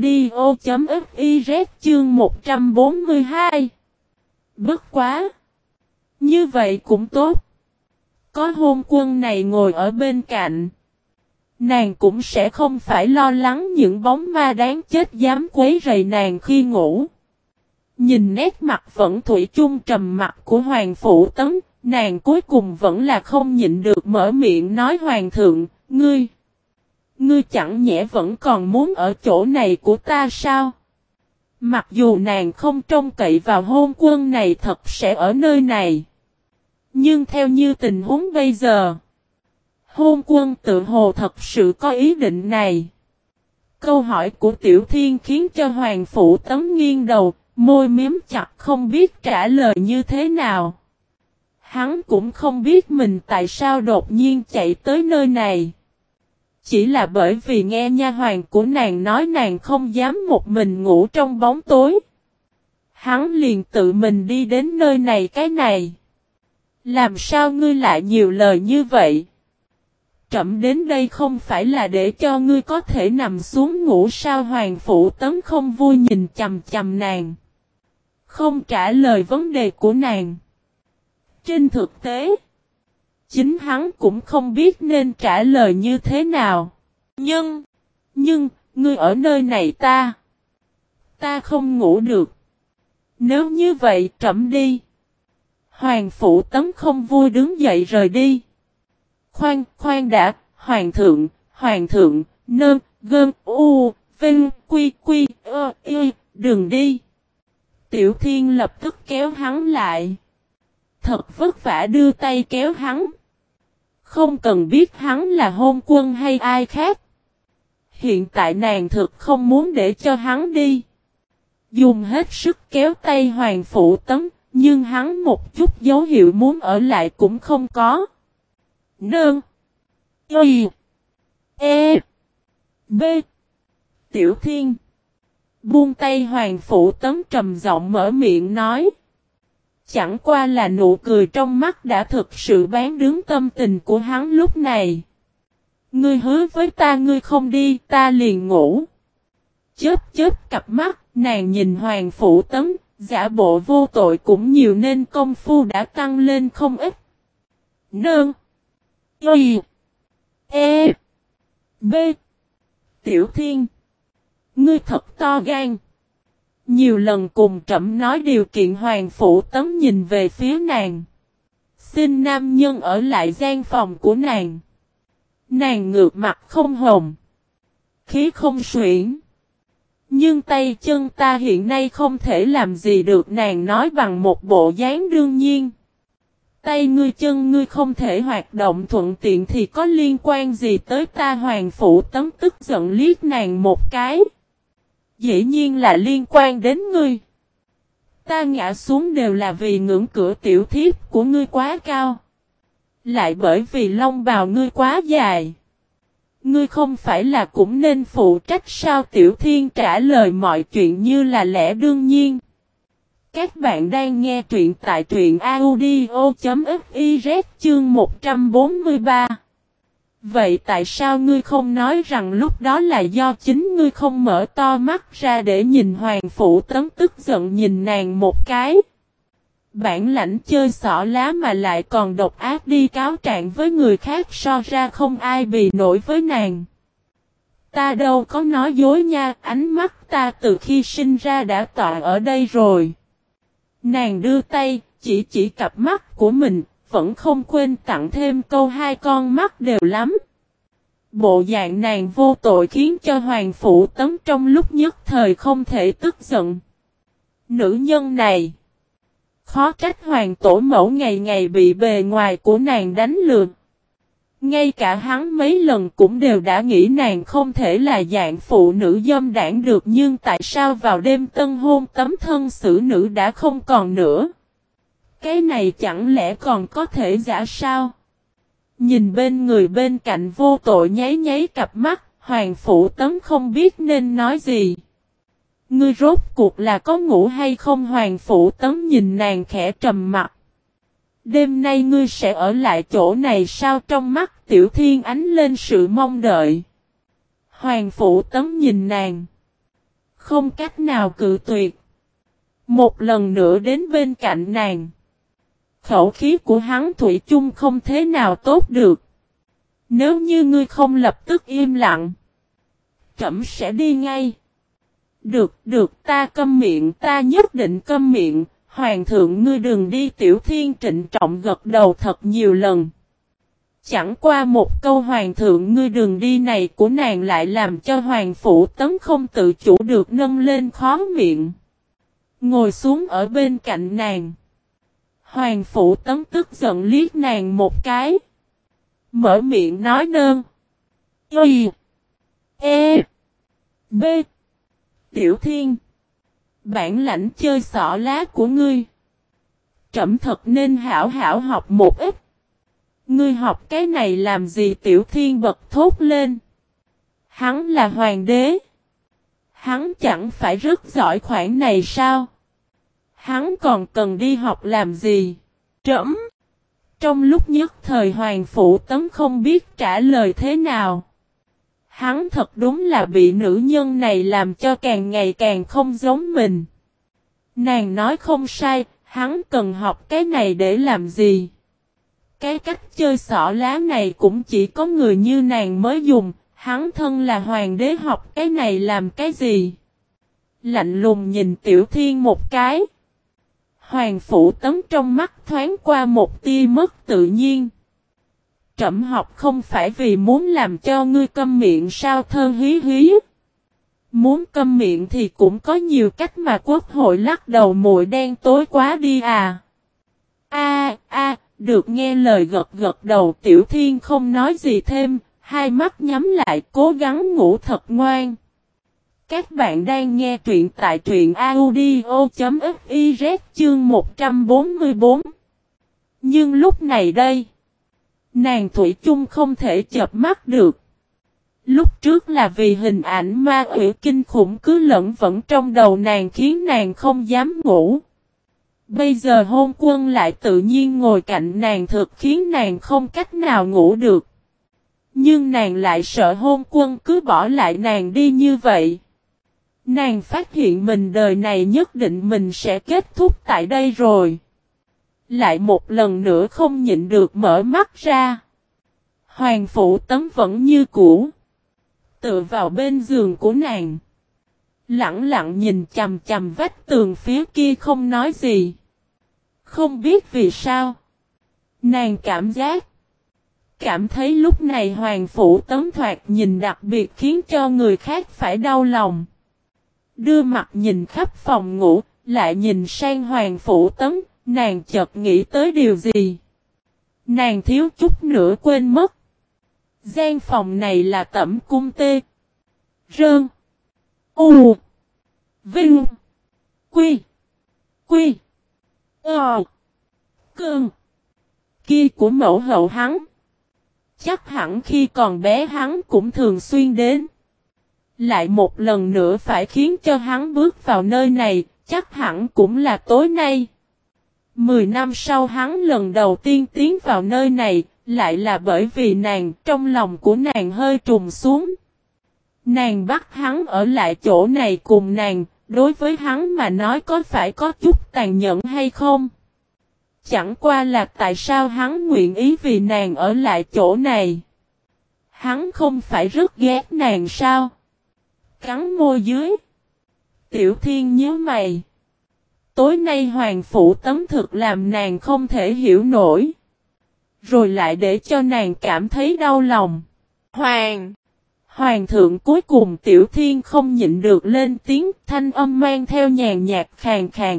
audio.fiz chương một trăm bốn mươi hai. Bất quá. Như vậy cũng tốt. Có hôn quân này ngồi ở bên cạnh. Nàng cũng sẽ không phải lo lắng những bóng ma đáng chết dám quấy rầy nàng khi ngủ. Nhìn nét mặt vẫn thủy chung trầm mặt của Hoàng Phụ Tấn, nàng cuối cùng vẫn là không nhịn được mở miệng nói Hoàng thượng, ngươi. Ngươi chẳng nhẽ vẫn còn muốn ở chỗ này của ta sao? Mặc dù nàng không trông cậy vào hôn quân này thật sẽ ở nơi này. Nhưng theo như tình huống bây giờ, hôn quân tự hồ thật sự có ý định này. Câu hỏi của Tiểu Thiên khiến cho Hoàng Phụ Tấn nghiêng đầu, môi miếm chặt không biết trả lời như thế nào. Hắn cũng không biết mình tại sao đột nhiên chạy tới nơi này. Chỉ là bởi vì nghe nha hoàn của nàng nói nàng không dám một mình ngủ trong bóng tối. Hắn liền tự mình đi đến nơi này cái này. Làm sao ngươi lại nhiều lời như vậy? Trẫm đến đây không phải là để cho ngươi có thể nằm xuống ngủ sao? Hoàng Phụ Tấn không vui nhìn chằm chằm nàng. Không trả lời vấn đề của nàng. Trên thực tế, chính hắn cũng không biết nên trả lời như thế nào. Nhưng, nhưng, ngươi ở nơi này ta. Ta không ngủ được. Nếu như vậy trẫm đi. Hoàng Phụ Tấn không vui đứng dậy rời đi. Khoan, khoan đã, Hoàng thượng, Hoàng thượng, nơn, gơn, u, vinh, quy, quy, ơ, y, đừng đi. Tiểu Thiên lập tức kéo hắn lại. Thật vất vả đưa tay kéo hắn. Không cần biết hắn là hôn quân hay ai khác. Hiện tại nàng thực không muốn để cho hắn đi. Dùng hết sức kéo tay Hoàng Phụ Tấn, nhưng hắn một chút dấu hiệu muốn ở lại cũng không có. Nương. Y. E. B. Tiểu Thiên. Buông tay Hoàng Phụ Tấn trầm giọng mở miệng nói. Chẳng qua là nụ cười trong mắt đã thực sự bán đứng tâm tình của hắn lúc này. Ngươi hứa với ta ngươi không đi, ta liền ngủ. Chớp chớp cặp mắt, nàng nhìn Hoàng Phụ Tấn, giả bộ vô tội cũng nhiều nên công phu đã tăng lên không ít. Nương. Y. E. B. Tiểu Thiên. Ngươi thật to gan. Nhiều lần cùng trẫm nói điều kiện Hoàng Phụ Tấn nhìn về phía nàng. Xin nam nhân ở lại gian phòng của nàng. Nàng ngược mặt không hồng. Khí không xuyển. Nhưng tay chân ta hiện nay không thể làm gì được, nàng nói bằng một bộ dáng đương nhiên. Tay ngươi chân ngươi không thể hoạt động thuận tiện thì có liên quan gì tới ta? Hoàng Phụ Tấn tức giận liếc nàng một cái. Dĩ nhiên là liên quan đến ngươi. Ta ngã xuống đều là vì ngưỡng cửa tiểu thiếp của ngươi quá cao. Lại bởi vì lông bào ngươi quá dài. Ngươi không phải là cũng nên phụ trách sao? Tiểu Thiên trả lời mọi chuyện như là lẽ đương nhiên. Các bạn đang nghe truyện tại truyện audio chấm fiz chương một trăm bốn mươi ba. Vậy tại sao ngươi không nói rằng lúc đó là do chính ngươi không mở to mắt ra để nhìn? Hoàng Phụ Tấn tức giận nhìn nàng một cái. Bản lãnh chơi xỏ lá mà lại còn độc ác đi cáo trạng với người khác, so ra không ai bì nổi với nàng. Ta đâu có nói dối nha, ánh mắt ta từ khi sinh ra đã tọa ở đây rồi. Nàng đưa tay, chỉ chỉ cặp mắt của mình, vẫn không quên tặng thêm câu hai con mắt đều lắm. Bộ dạng nàng vô tội khiến cho Hoàng Phụ Tấn trong lúc nhất thời không thể tức giận. Nữ nhân này. Khó trách Hoàng Tổ Mẫu ngày ngày bị bề ngoài của nàng đánh lừa. Ngay cả hắn mấy lần cũng đều đã nghĩ nàng không thể là dạng phụ nữ dâm đảng được, nhưng tại sao vào đêm tân hôn tấm thân xử nữ đã không còn nữa? Cái này chẳng lẽ còn có thể giả sao? Nhìn bên người bên cạnh vô tội nháy nháy cặp mắt, Hoàng Phụ Tấn không biết nên nói gì. Ngươi rốt cuộc là có ngủ hay không? Hoàng Phụ Tấn nhìn nàng khẽ trầm mặt. Đêm nay ngươi sẽ ở lại chỗ này sao? Trong mắt Tiểu Thiên ánh lên sự mong đợi. Hoàng Phụ Tấn nhìn nàng. Không cách nào cự tuyệt. Một lần nữa đến bên cạnh nàng. Khẩu khí của hắn thủy chung không thế nào tốt được. Nếu như ngươi không lập tức im lặng, trẫm sẽ đi ngay. Được, được, ta câm miệng, ta nhất định câm miệng. Hoàng thượng ngươi đừng đi. Tiểu Thiên trịnh trọng gật đầu thật nhiều lần. Chẳng qua một câu Hoàng thượng ngươi đừng đi này của nàng lại làm cho Hoàng Phụ Tấn không tự chủ được nâng lên khóe miệng. Ngồi xuống ở bên cạnh nàng. Hoàng Phụ Tấn tức giận liếc nàng một cái. Mở miệng nói nơn. Y. E. B. Tiểu Thiên. Bản lãnh chơi xỏ lá của ngươi. Trẫm thật nên hảo hảo học một ít. Ngươi học cái này làm gì? Tiểu Thiên bật thốt lên. Hắn là hoàng đế. Hắn chẳng phải rất giỏi khoản này sao? Hắn còn cần đi học làm gì? Trẫm. Trong lúc nhất thời Hoàng Phụ Tấn không biết trả lời thế nào. Hắn thật đúng là bị nữ nhân này làm cho càng ngày càng không giống mình. Nàng nói không sai, hắn cần học cái này để làm gì? Cái cách chơi xỏ lá này cũng chỉ có người như nàng mới dùng, hắn thân là hoàng đế học cái này làm cái gì? Lạnh lùng nhìn Tiểu Thiên một cái. Hoàng Phụ Tấn trong mắt thoáng qua một tia mất tự nhiên. Trẫm học không phải vì muốn làm cho ngươi câm miệng sao? Thơ hí hí. Muốn câm miệng thì cũng có nhiều cách mà. Quốc hội lắc đầu muội đen tối quá đi à. A a, được nghe lời gật gật đầu. Tiểu Thiên không nói gì thêm, Hai mắt nhắm lại cố gắng ngủ thật ngoan. Các bạn đang nghe truyện tại truyện audio.fiz chương một trăm bốn mươi bốn. Nhưng lúc này đây, nàng thủy chung không thể chợp mắt được. Lúc trước là vì hình ảnh ma quỷ kinh khủng cứ lẫn vẫn trong đầu nàng khiến nàng không dám ngủ. Bây giờ Hôn Quân lại tự nhiên ngồi cạnh nàng thực khiến nàng không cách nào ngủ được. Nhưng nàng lại sợ Hôn Quân cứ bỏ lại nàng đi như vậy. Nàng phát hiện mình đời này nhất định mình sẽ kết thúc tại đây rồi. Lại một lần nữa không nhịn được mở mắt ra. Hoàng Phụ Tấn vẫn như cũ. Tựa vào bên giường của nàng. Lặng lặng nhìn chằm chằm vách tường phía kia không nói gì. Không biết vì sao. Nàng cảm giác. Cảm thấy lúc này Hoàng Phụ Tấn thoạt nhìn đặc biệt khiến cho người khác phải đau lòng. Đưa mặt nhìn khắp phòng ngủ, lại nhìn sang Hoàng Phụ Tấn, nàng chợt nghĩ tới điều gì. Nàng thiếu chút nữa quên mất. Gian phòng này là Tẩm Cung Tê. Rơn. U. Vinh. Quy. Quy. Ờ. Cơn. Kia của mẫu hậu hắn. Chắc hẳn khi còn bé hắn cũng thường xuyên đến. Lại một lần nữa phải khiến cho hắn bước vào nơi này, chắc hẳn cũng là tối nay. Mười năm sau hắn lần đầu tiên tiến vào nơi này, lại là bởi vì nàng, trong lòng của nàng hơi trùng xuống. Nàng bắt hắn ở lại chỗ này cùng nàng, đối với hắn mà nói có phải có chút tàn nhẫn hay không? Chẳng qua là tại sao hắn nguyện ý vì nàng ở lại chỗ này? Hắn không phải rất ghét nàng sao? Cắn môi dưới. Tiểu Thiên nhớ mày. Tối nay Hoàng Phụ Tấn thực làm nàng không thể hiểu nổi. Rồi lại để cho nàng cảm thấy đau lòng. Hoàng! Hoàng thượng cuối cùng Tiểu Thiên không nhịn được lên tiếng thanh âm mang theo nhàn nhạt khàn khàn.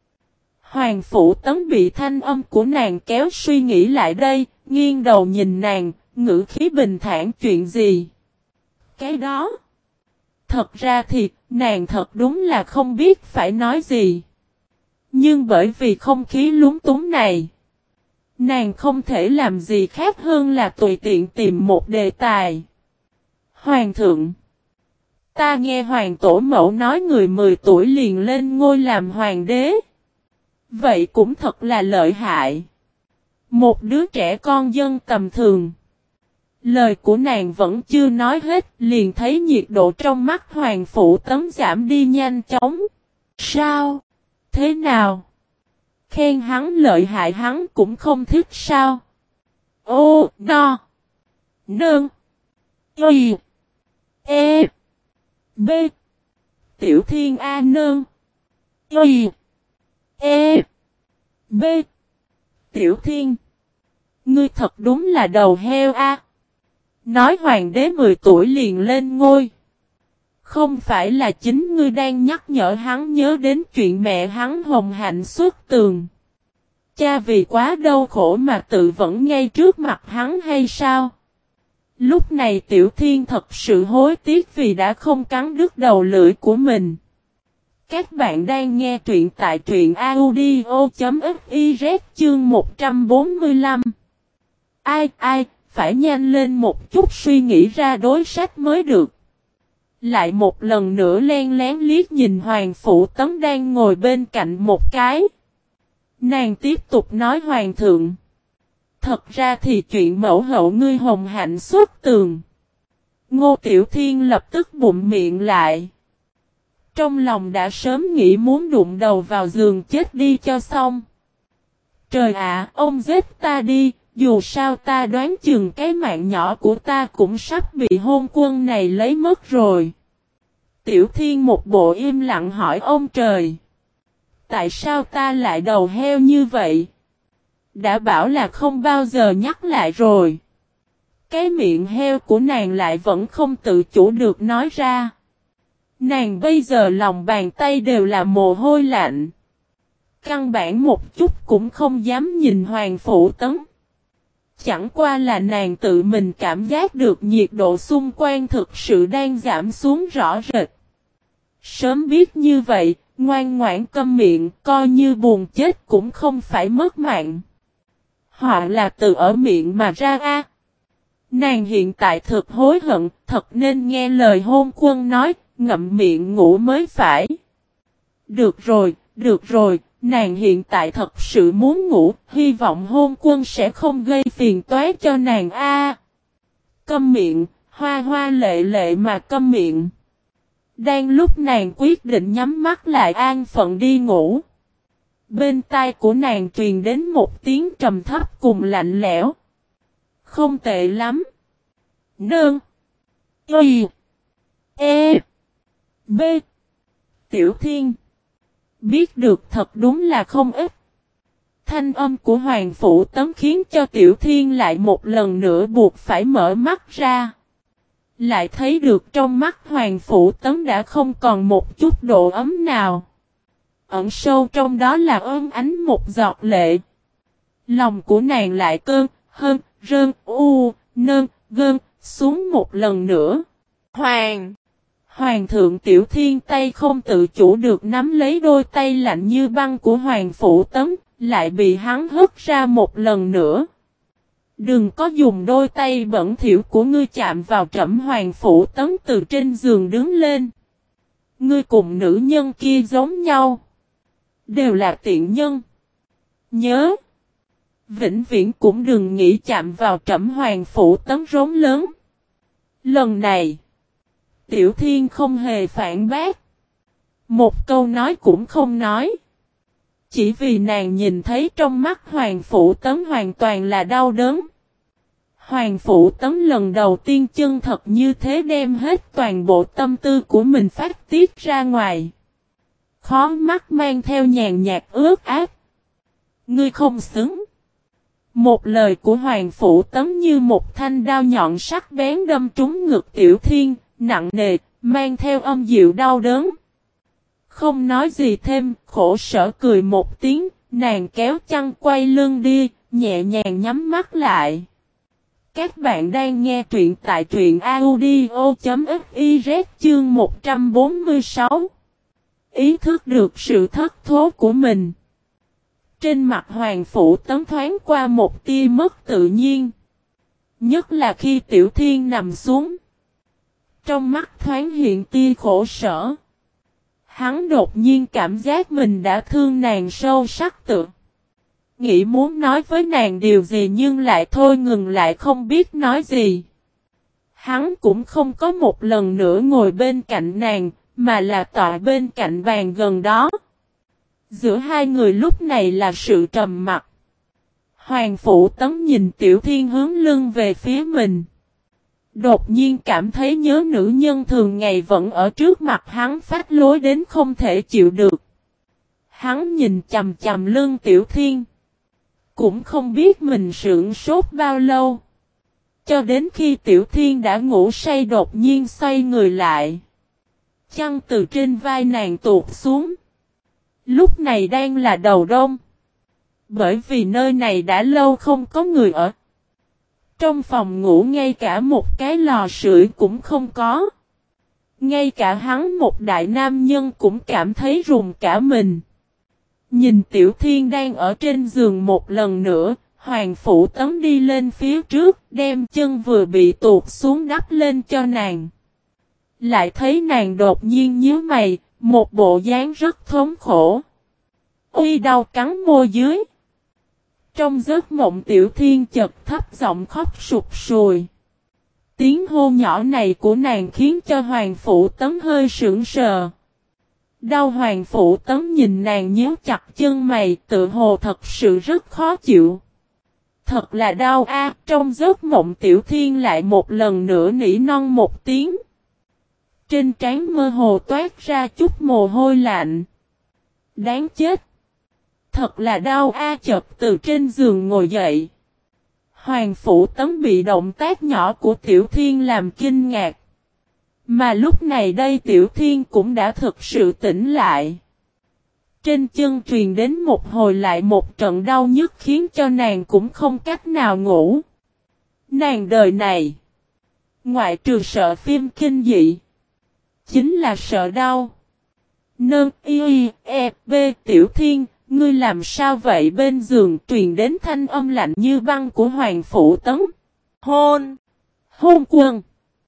Hoàng Phụ Tấn bị thanh âm của nàng kéo suy nghĩ lại đây, nghiêng đầu nhìn nàng, ngữ khí bình thản chuyện gì. Cái đó. Thật ra thì, nàng thật đúng là không biết phải nói gì. Nhưng bởi vì không khí lúng túng này, nàng không thể làm gì khác hơn là tùy tiện tìm một đề tài. Hoàng thượng, ta nghe Hoàng Tổ Mẫu nói người mười tuổi liền lên ngôi làm hoàng đế. Vậy cũng thật là lợi hại. Một đứa trẻ con dân tầm thường. Lời của nàng vẫn chưa nói hết, liền thấy nhiệt độ trong mắt Hoàng Phụ Tấn giảm đi nhanh chóng. Sao? Thế nào? Khen hắn lợi hại hắn cũng không thích sao? Ô, no. Nương. Y. E. B. Tiểu Thiên A nương. Y. E. B. Tiểu Thiên. Ngươi thật đúng là đầu heo a. Nói hoàng đế mười tuổi liền lên ngôi. Không phải là chính ngươi đang nhắc nhở hắn nhớ đến chuyện mẹ hắn hồng hạnh xuất tường. Cha vì quá đau khổ mà tự vẫn ngay trước mặt hắn hay sao? Lúc này Tiểu Thiên thật sự hối tiếc vì đã không cắn đứt đầu lưỡi của mình. Các bạn đang nghe truyện tại truyện audio.fiz chương một trăm bốn mươi lăm. Ai ai, phải nhanh lên một chút suy nghĩ ra đối sách mới được. Lại một lần nữa len lén liếc nhìn Hoàng Phụ Tấn đang ngồi bên cạnh một cái. Nàng tiếp tục nói Hoàng thượng. Thật ra thì chuyện mẫu hậu ngươi hồng hạnh xuất tường. Ngô Tiểu Thiên lập tức bụm miệng lại. Trong lòng đã sớm nghĩ muốn đụng đầu vào giường chết đi cho xong. Trời ạ, ông giết ta đi, dù sao ta đoán chừng cái mạng nhỏ của ta cũng sắp bị Hôn Quân này lấy mất rồi. Tiểu Thiên một bộ im lặng hỏi ông trời. Tại sao ta lại đầu heo như vậy? Đã bảo là không bao giờ nhắc lại rồi. Cái miệng heo của nàng lại vẫn không tự chủ được nói ra. Nàng bây giờ lòng bàn tay đều là mồ hôi lạnh. Căn bản một chút cũng không dám nhìn Hoàng Phụ Tấn. Chẳng qua là nàng tự mình cảm giác được nhiệt độ xung quanh thực sự đang giảm xuống rõ rệt. Sớm biết như vậy, ngoan ngoãn câm miệng, coi như buồn chết cũng không phải mất mạng. Họ là từ ở miệng mà ra a. Nàng hiện tại thực hối hận, thật nên nghe lời hôn quân nói, ngậm miệng ngủ mới phải. Được rồi, được rồi, nàng hiện tại thật sự muốn ngủ, hy vọng hôn quân sẽ không gây phiền toái cho nàng a. Câm miệng, hoa hoa lệ lệ mà câm miệng. Đang lúc nàng quyết định nhắm mắt lại an phận đi ngủ. Bên tai của nàng truyền đến một tiếng trầm thấp cùng lạnh lẽo. Không tệ lắm. Nương. Y. E. B. Tiểu Thiên. Biết được thật đúng là không ít. Thanh âm của Hoàng Phủ Tấm khiến cho Tiểu Thiên lại một lần nữa buộc phải mở mắt ra. Lại thấy được trong mắt Hoàng Phủ Tấm đã không còn một chút độ ấm nào. Ẩn sâu trong đó là ơn ánh một giọt lệ. Lòng của nàng lại cơn, hơn, rơn, u, nơn, gơn, xuống một lần nữa. Hoàng! Hoàng thượng Tiểu Thiên tay không tự chủ được nắm lấy đôi tay lạnh như băng của Hoàng Phủ Tấm, lại bị hắn hất ra một lần nữa. Đừng có dùng đôi tay bẩn thỉu của ngươi chạm vào trẫm. Hoàng Phủ Tấm từ trên giường đứng lên. Ngươi cùng nữ nhân kia giống nhau. Đều là tiện nhân. Nhớ. Vĩnh viễn cũng đừng nghĩ chạm vào trẫm. Hoàng Phủ Tấm rống lớn. Lần này. Tiểu Thiên không hề phản bác. Một câu nói cũng không nói. Chỉ vì nàng nhìn thấy trong mắt Hoàng Phủ Tấm hoàn toàn là đau đớn. Hoàng Phủ Tấm lần đầu tiên chân thật như thế đem hết toàn bộ tâm tư của mình phát tiết ra ngoài. Khó mắt mang theo nhàn nhạt ướt át. Ngươi không xứng. Một lời của Hoàng Phủ Tấm như một thanh đao nhọn sắc bén đâm trúng ngực Tiểu Thiên, nặng nề, mang theo âm dịu đau đớn. Không nói gì thêm, khổ sở cười một tiếng, nàng kéo chăn quay lưng đi, nhẹ nhàng nhắm mắt lại. Các bạn đang nghe truyện tại truyện audio.fiz chương một trăm bốn mươi sáu. Ý thức được sự thất thố của mình. Trên mặt Hoàng Phủ Tấm thoáng qua một tia mất tự nhiên. Nhất là khi Tiểu Thiên nằm xuống. Trong mắt thoáng hiện tia khổ sở. Hắn đột nhiên cảm giác mình đã thương nàng sâu sắc tự. Nghĩ muốn nói với nàng điều gì nhưng lại thôi ngừng lại không biết nói gì. Hắn cũng không có một lần nữa ngồi bên cạnh nàng, mà là tọa bên cạnh bàn gần đó. Giữa hai người lúc này là sự trầm mặc. Hoàng Phủ Tấm nhìn Tiểu Thiên hướng lưng về phía mình. Đột nhiên cảm thấy nhớ nữ nhân thường ngày vẫn ở trước mặt hắn phát lối đến không thể chịu được. Hắn nhìn chầm chầm lưng Tiểu Thiên. Cũng không biết mình sững sốt bao lâu. Cho đến khi Tiểu Thiên đã ngủ say đột nhiên xoay người lại. Chăn từ trên vai nàng tuột xuống. Lúc này đang là đầu đông. Bởi vì nơi này đã lâu không có người ở. Trong phòng ngủ ngay cả một cái lò sưởi cũng không có. Ngay cả hắn một đại nam nhân cũng cảm thấy rùng cả mình. Nhìn Tiểu Thiên đang ở trên giường một lần nữa, Hoàng Phủ Tấm đi lên phía trước, đem chân vừa bị tuột xuống đắp lên cho nàng. Lại thấy nàng đột nhiên nhíu mày, một bộ dáng rất thống khổ. Uy đau cắn môi dưới. Trong giấc mộng Tiểu Thiên chợt thấp giọng khóc sụp sùi. Tiếng hô nhỏ này của nàng khiến cho Hoàng Phủ Tấm hơi sững sờ. Đau Hoàng Phủ Tấm nhìn nàng nhíu chặt chân mày, tự hồ thật sự rất khó chịu. Thật là đau a. Trong giấc mộng Tiểu Thiên lại một lần nữa nỉ non một tiếng. Trên trán mơ hồ toát ra chút mồ hôi lạnh. Đáng chết. Thật là đau a. Chợt từ trên giường ngồi dậy. Hoàng Phủ Tấm bị động tác nhỏ của Tiểu Thiên làm kinh ngạc. Mà lúc này đây Tiểu Thiên cũng đã thực sự tỉnh lại. Trên chân truyền đến một hồi lại một trận đau nhức khiến cho nàng cũng không cách nào ngủ. Nàng đời này, ngoại trừ sợ phim kinh dị, chính là sợ đau. Nương y e b Tiểu Thiên, ngươi làm sao vậy? Bên giường truyền đến thanh âm lạnh như băng của Hoàng Phủ Tấn. Hôn! Hôn quân!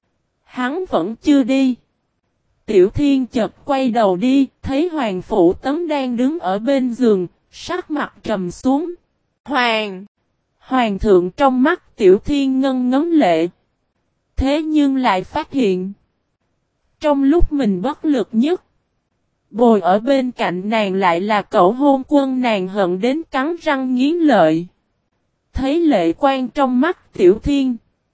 Hắn vẫn chưa đi. Tiểu Thiên chợt quay đầu đi, thấy Hoàng Phủ Tấn đang đứng ở bên giường, sắc mặt trầm xuống. Hoàng! Hoàng thượng trong mắt Tiểu Thiên ngân ngấn lệ. Thế nhưng lại phát hiện, trong lúc mình bất lực nhất, bồi ở bên cạnh nàng lại là cậu hôn quân. Nàng hận đến cắn răng nghiến lợi. Thấy lệ quan trong mắt Tiểu Thiên,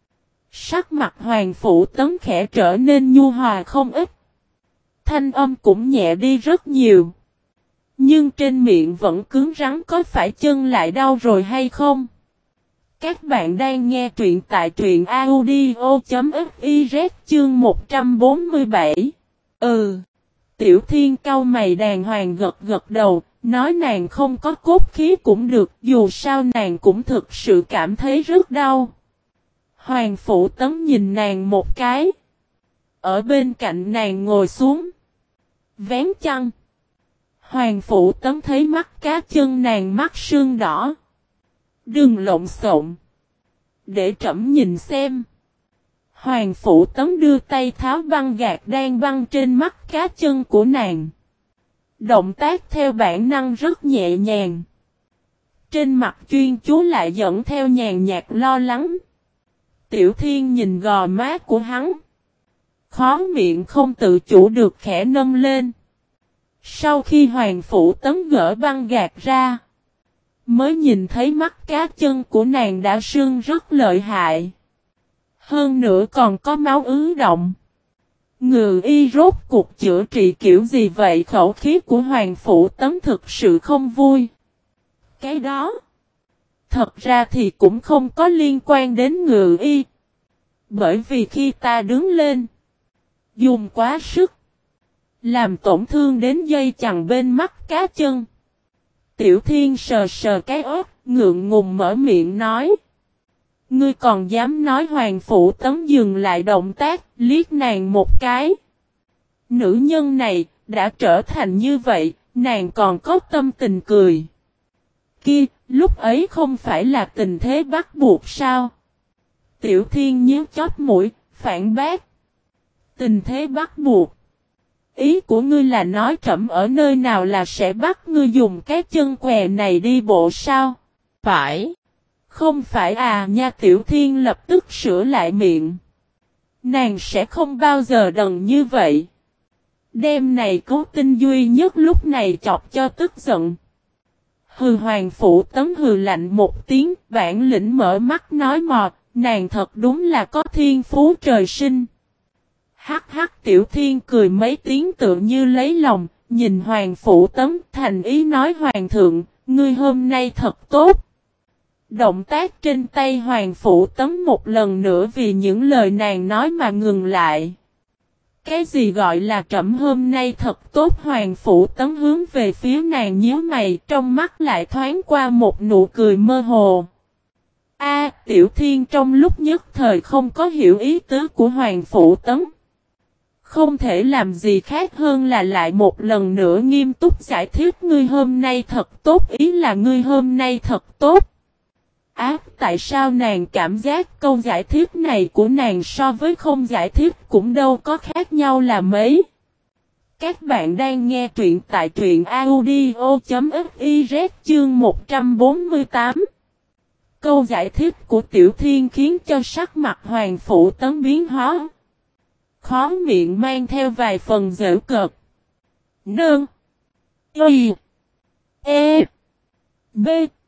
sắc mặt Hoàng Phủ Tấn khẽ trở nên nhu hòa không ít. Thanh âm cũng nhẹ đi rất nhiều. Nhưng trên miệng vẫn cứng rắn. Có phải chân lại đau rồi hay không? Các bạn đang nghe truyện tại truyện audio chấm fiz chương một trăm bốn mươi bảy. Ừ. Tiểu Thiên cau mày đàng hoàng gật gật đầu. Nói nàng không có cốt khí cũng được. Dù sao nàng cũng thực sự cảm thấy rất đau. Hoàng Phủ Tấn nhìn nàng một cái. Ở bên cạnh nàng ngồi xuống. Vén chăn. Hoàng Phủ Tấn thấy mắt cá chân nàng mắt sưng đỏ. Đừng lộn xộn. Để trẫm nhìn xem. Hoàng Phủ Tấn đưa tay tháo băng gạc đang băng trên mắt cá chân của nàng. Động tác theo bản năng rất nhẹ nhàng. Trên mặt chuyên chú lại dẫn theo nhàn nhạt lo lắng. Tiểu Thiên nhìn gò má của hắn. Khó miệng không tự chủ được khẽ nâng lên. Sau khi Hoàng Phủ Tấn gỡ băng gạc ra, mới nhìn thấy mắt cá chân của nàng đã sưng rất lợi hại. Hơn nữa còn có máu ứ động. Ngự y rốt cuộc chữa trị kiểu gì vậy? Khẩu khí của Hoàng Phủ Tấn thực sự không vui. Cái đó, thật ra thì cũng không có liên quan đến ngự y. Bởi vì khi ta đứng lên, dùng quá sức, làm tổn thương đến dây chằng bên mắt cá chân. Tiểu Thiên sờ sờ cái ớt, ngượng ngùng mở miệng nói. Ngươi còn dám nói? Hoàng Phủ Tấn dừng lại động tác, liếc nàng một cái. Nữ nhân này, đã trở thành như vậy, nàng còn có tâm tình cười. Kia, lúc ấy không phải là tình thế bắt buộc sao? Tiểu Thiên nhíu chóp mũi, phản bác. Tình thế bắt buộc? Ý của ngươi là nói trẫm ở nơi nào là sẽ bắt ngươi dùng cái chân què này đi bộ sao? Phải. Không phải à nha. Tiểu Thiên lập tức sửa lại miệng. Nàng sẽ không bao giờ đần như vậy. Đêm này Cố Tinh duy nhất lúc này chọc cho tức giận. Hừ. Hoàng Phủ Tấn hừ lạnh một tiếng, bản lĩnh mở mắt nói mò, nàng thật đúng là có thiên phú trời sinh. Hắc hắc. Tiểu Thiên cười mấy tiếng tự như lấy lòng, nhìn Hoàng Phủ Tấn thành ý nói: Hoàng thượng, ngươi hôm nay thật tốt. Động tác trên tay Hoàng Phủ Tấn một lần nữa vì những lời nàng nói mà ngừng lại. Cái gì gọi là trẫm hôm nay thật tốt? Hoàng Phủ Tấn hướng về phía nàng nhíu mày, trong mắt lại thoáng qua một nụ cười mơ hồ. A, Tiểu Thiên trong lúc nhất thời không có hiểu ý tứ của Hoàng Phủ Tấn. Không thể làm gì khác hơn là lại một lần nữa nghiêm túc giải thích: ngươi hôm nay thật tốt, ý là ngươi hôm nay thật tốt. Ác, tại sao nàng cảm giác câu giải thích này của nàng so với không giải thích cũng đâu có khác nhau là mấy. Các bạn đang nghe truyện tại truyện audio chấm fiz chương một trăm bốn mươi tám. Câu giải thích của Tiểu Thiên khiến cho sắc mặt Hoàng Phủ Tấn biến hóa. Khó miệng mang theo vài phần giễu cợt. Nương. Y. E. B.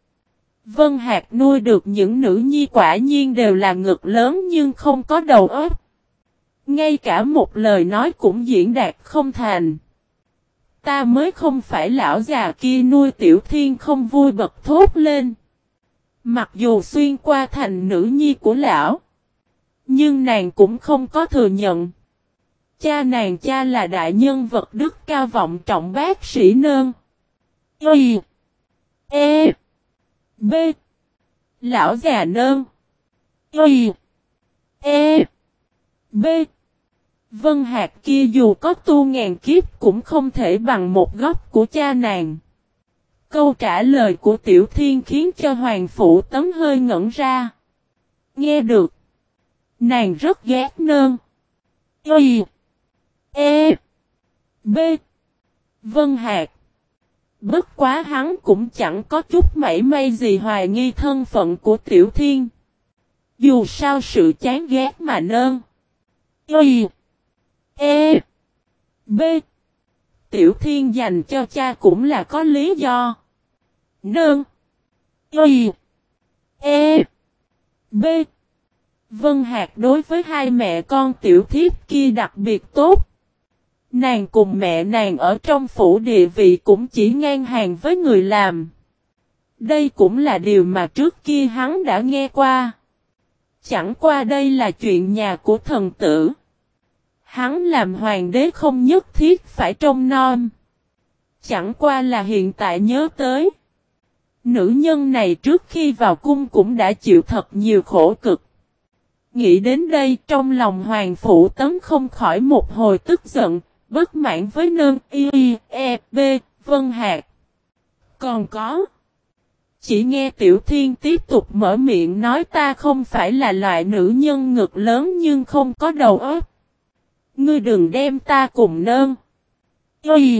Vân Hạc nuôi được những nữ nhi quả nhiên đều là ngực lớn nhưng không có đầu óc. Ngay cả một lời nói cũng diễn đạt không thành. Ta mới không phải lão già kia nuôi. Tiểu Thiên không vui bật thốt lên. Mặc dù xuyên qua thành nữ nhi của lão, nhưng nàng cũng không có thừa nhận. Cha nàng cha là đại nhân vật đức cao vọng trọng bác sĩ Nơn. Y. E. B. Lão già nơn. Y. E. B. Vân Hạc kia dù có tu ngàn kiếp cũng không thể bằng một góc của cha nàng. Câu trả lời của Tiểu Thiên khiến cho Hoàng Phủ Tấn hơi ngẩn ra. Nghe được. Nàng rất ghét nơn. Y. E. B. Vân Hạc. Bất quá hắn cũng chẳng có chút mảy may gì hoài nghi thân phận của Tiểu Thiên. Dù sao sự chán ghét mà nơn. Y. E. B. Tiểu Thiên dành cho cha cũng là có lý do. Nơn. Y. E. B. Vân Hạc đối với hai mẹ con tiểu thiếp kia đặc biệt tốt. Nàng cùng mẹ nàng ở trong phủ địa vị cũng chỉ ngang hàng với người làm. Đây cũng là điều mà trước kia hắn đã nghe qua. Chẳng qua đây là chuyện nhà của thần tử. Hắn làm hoàng đế không nhất thiết phải trông nom. Chẳng qua là hiện tại nhớ tới. Nữ nhân này trước khi vào cung cũng đã chịu thật nhiều khổ cực. Nghĩ đến đây trong lòng Hoàng Phủ Tấn không khỏi một hồi tức giận, bất mãn với nơn y e b Vân Hạc. Còn có. Chỉ nghe Tiểu Thiên tiếp tục mở miệng nói ta không phải là loại nữ nhân ngực lớn nhưng không có đầu óc. Ngươi đừng đem ta cùng nơn. Y.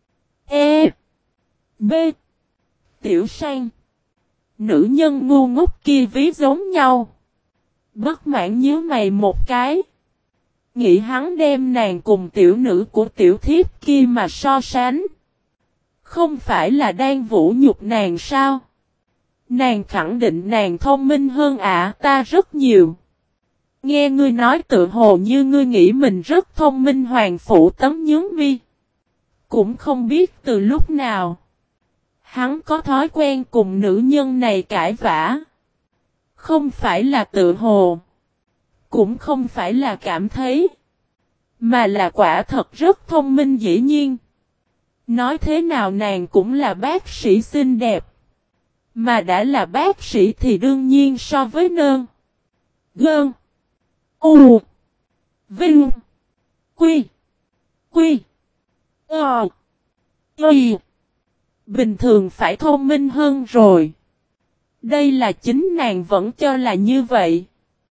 E. B. Tiểu Sang. Nữ nhân ngu ngốc kia ví giống nhau. Bất mãn nhớ mày một cái. Nghĩ hắn đem nàng cùng tiểu nữ của tiểu thiếp kia mà so sánh. Không phải là đang vũ nhục nàng sao? Nàng khẳng định nàng thông minh hơn ả ta rất nhiều. Nghe ngươi nói tự hồ như ngươi nghĩ mình rất thông minh. Hoàng Phủ Tấn nhướng mi. Cũng không biết từ lúc nào. Hắn có thói quen cùng nữ nhân này cãi vã. Không phải là tự hồ. Cũng không phải là cảm thấy. Mà là quả thật rất thông minh dĩ nhiên. Nói thế nào nàng cũng là bác sĩ xinh đẹp. Mà đã là bác sĩ thì đương nhiên so với nơn. Gơn. U. Vinh. Quy. Quy. Ờ. Y. Bình thường phải thông minh hơn rồi. Đây là chính nàng vẫn cho là như vậy.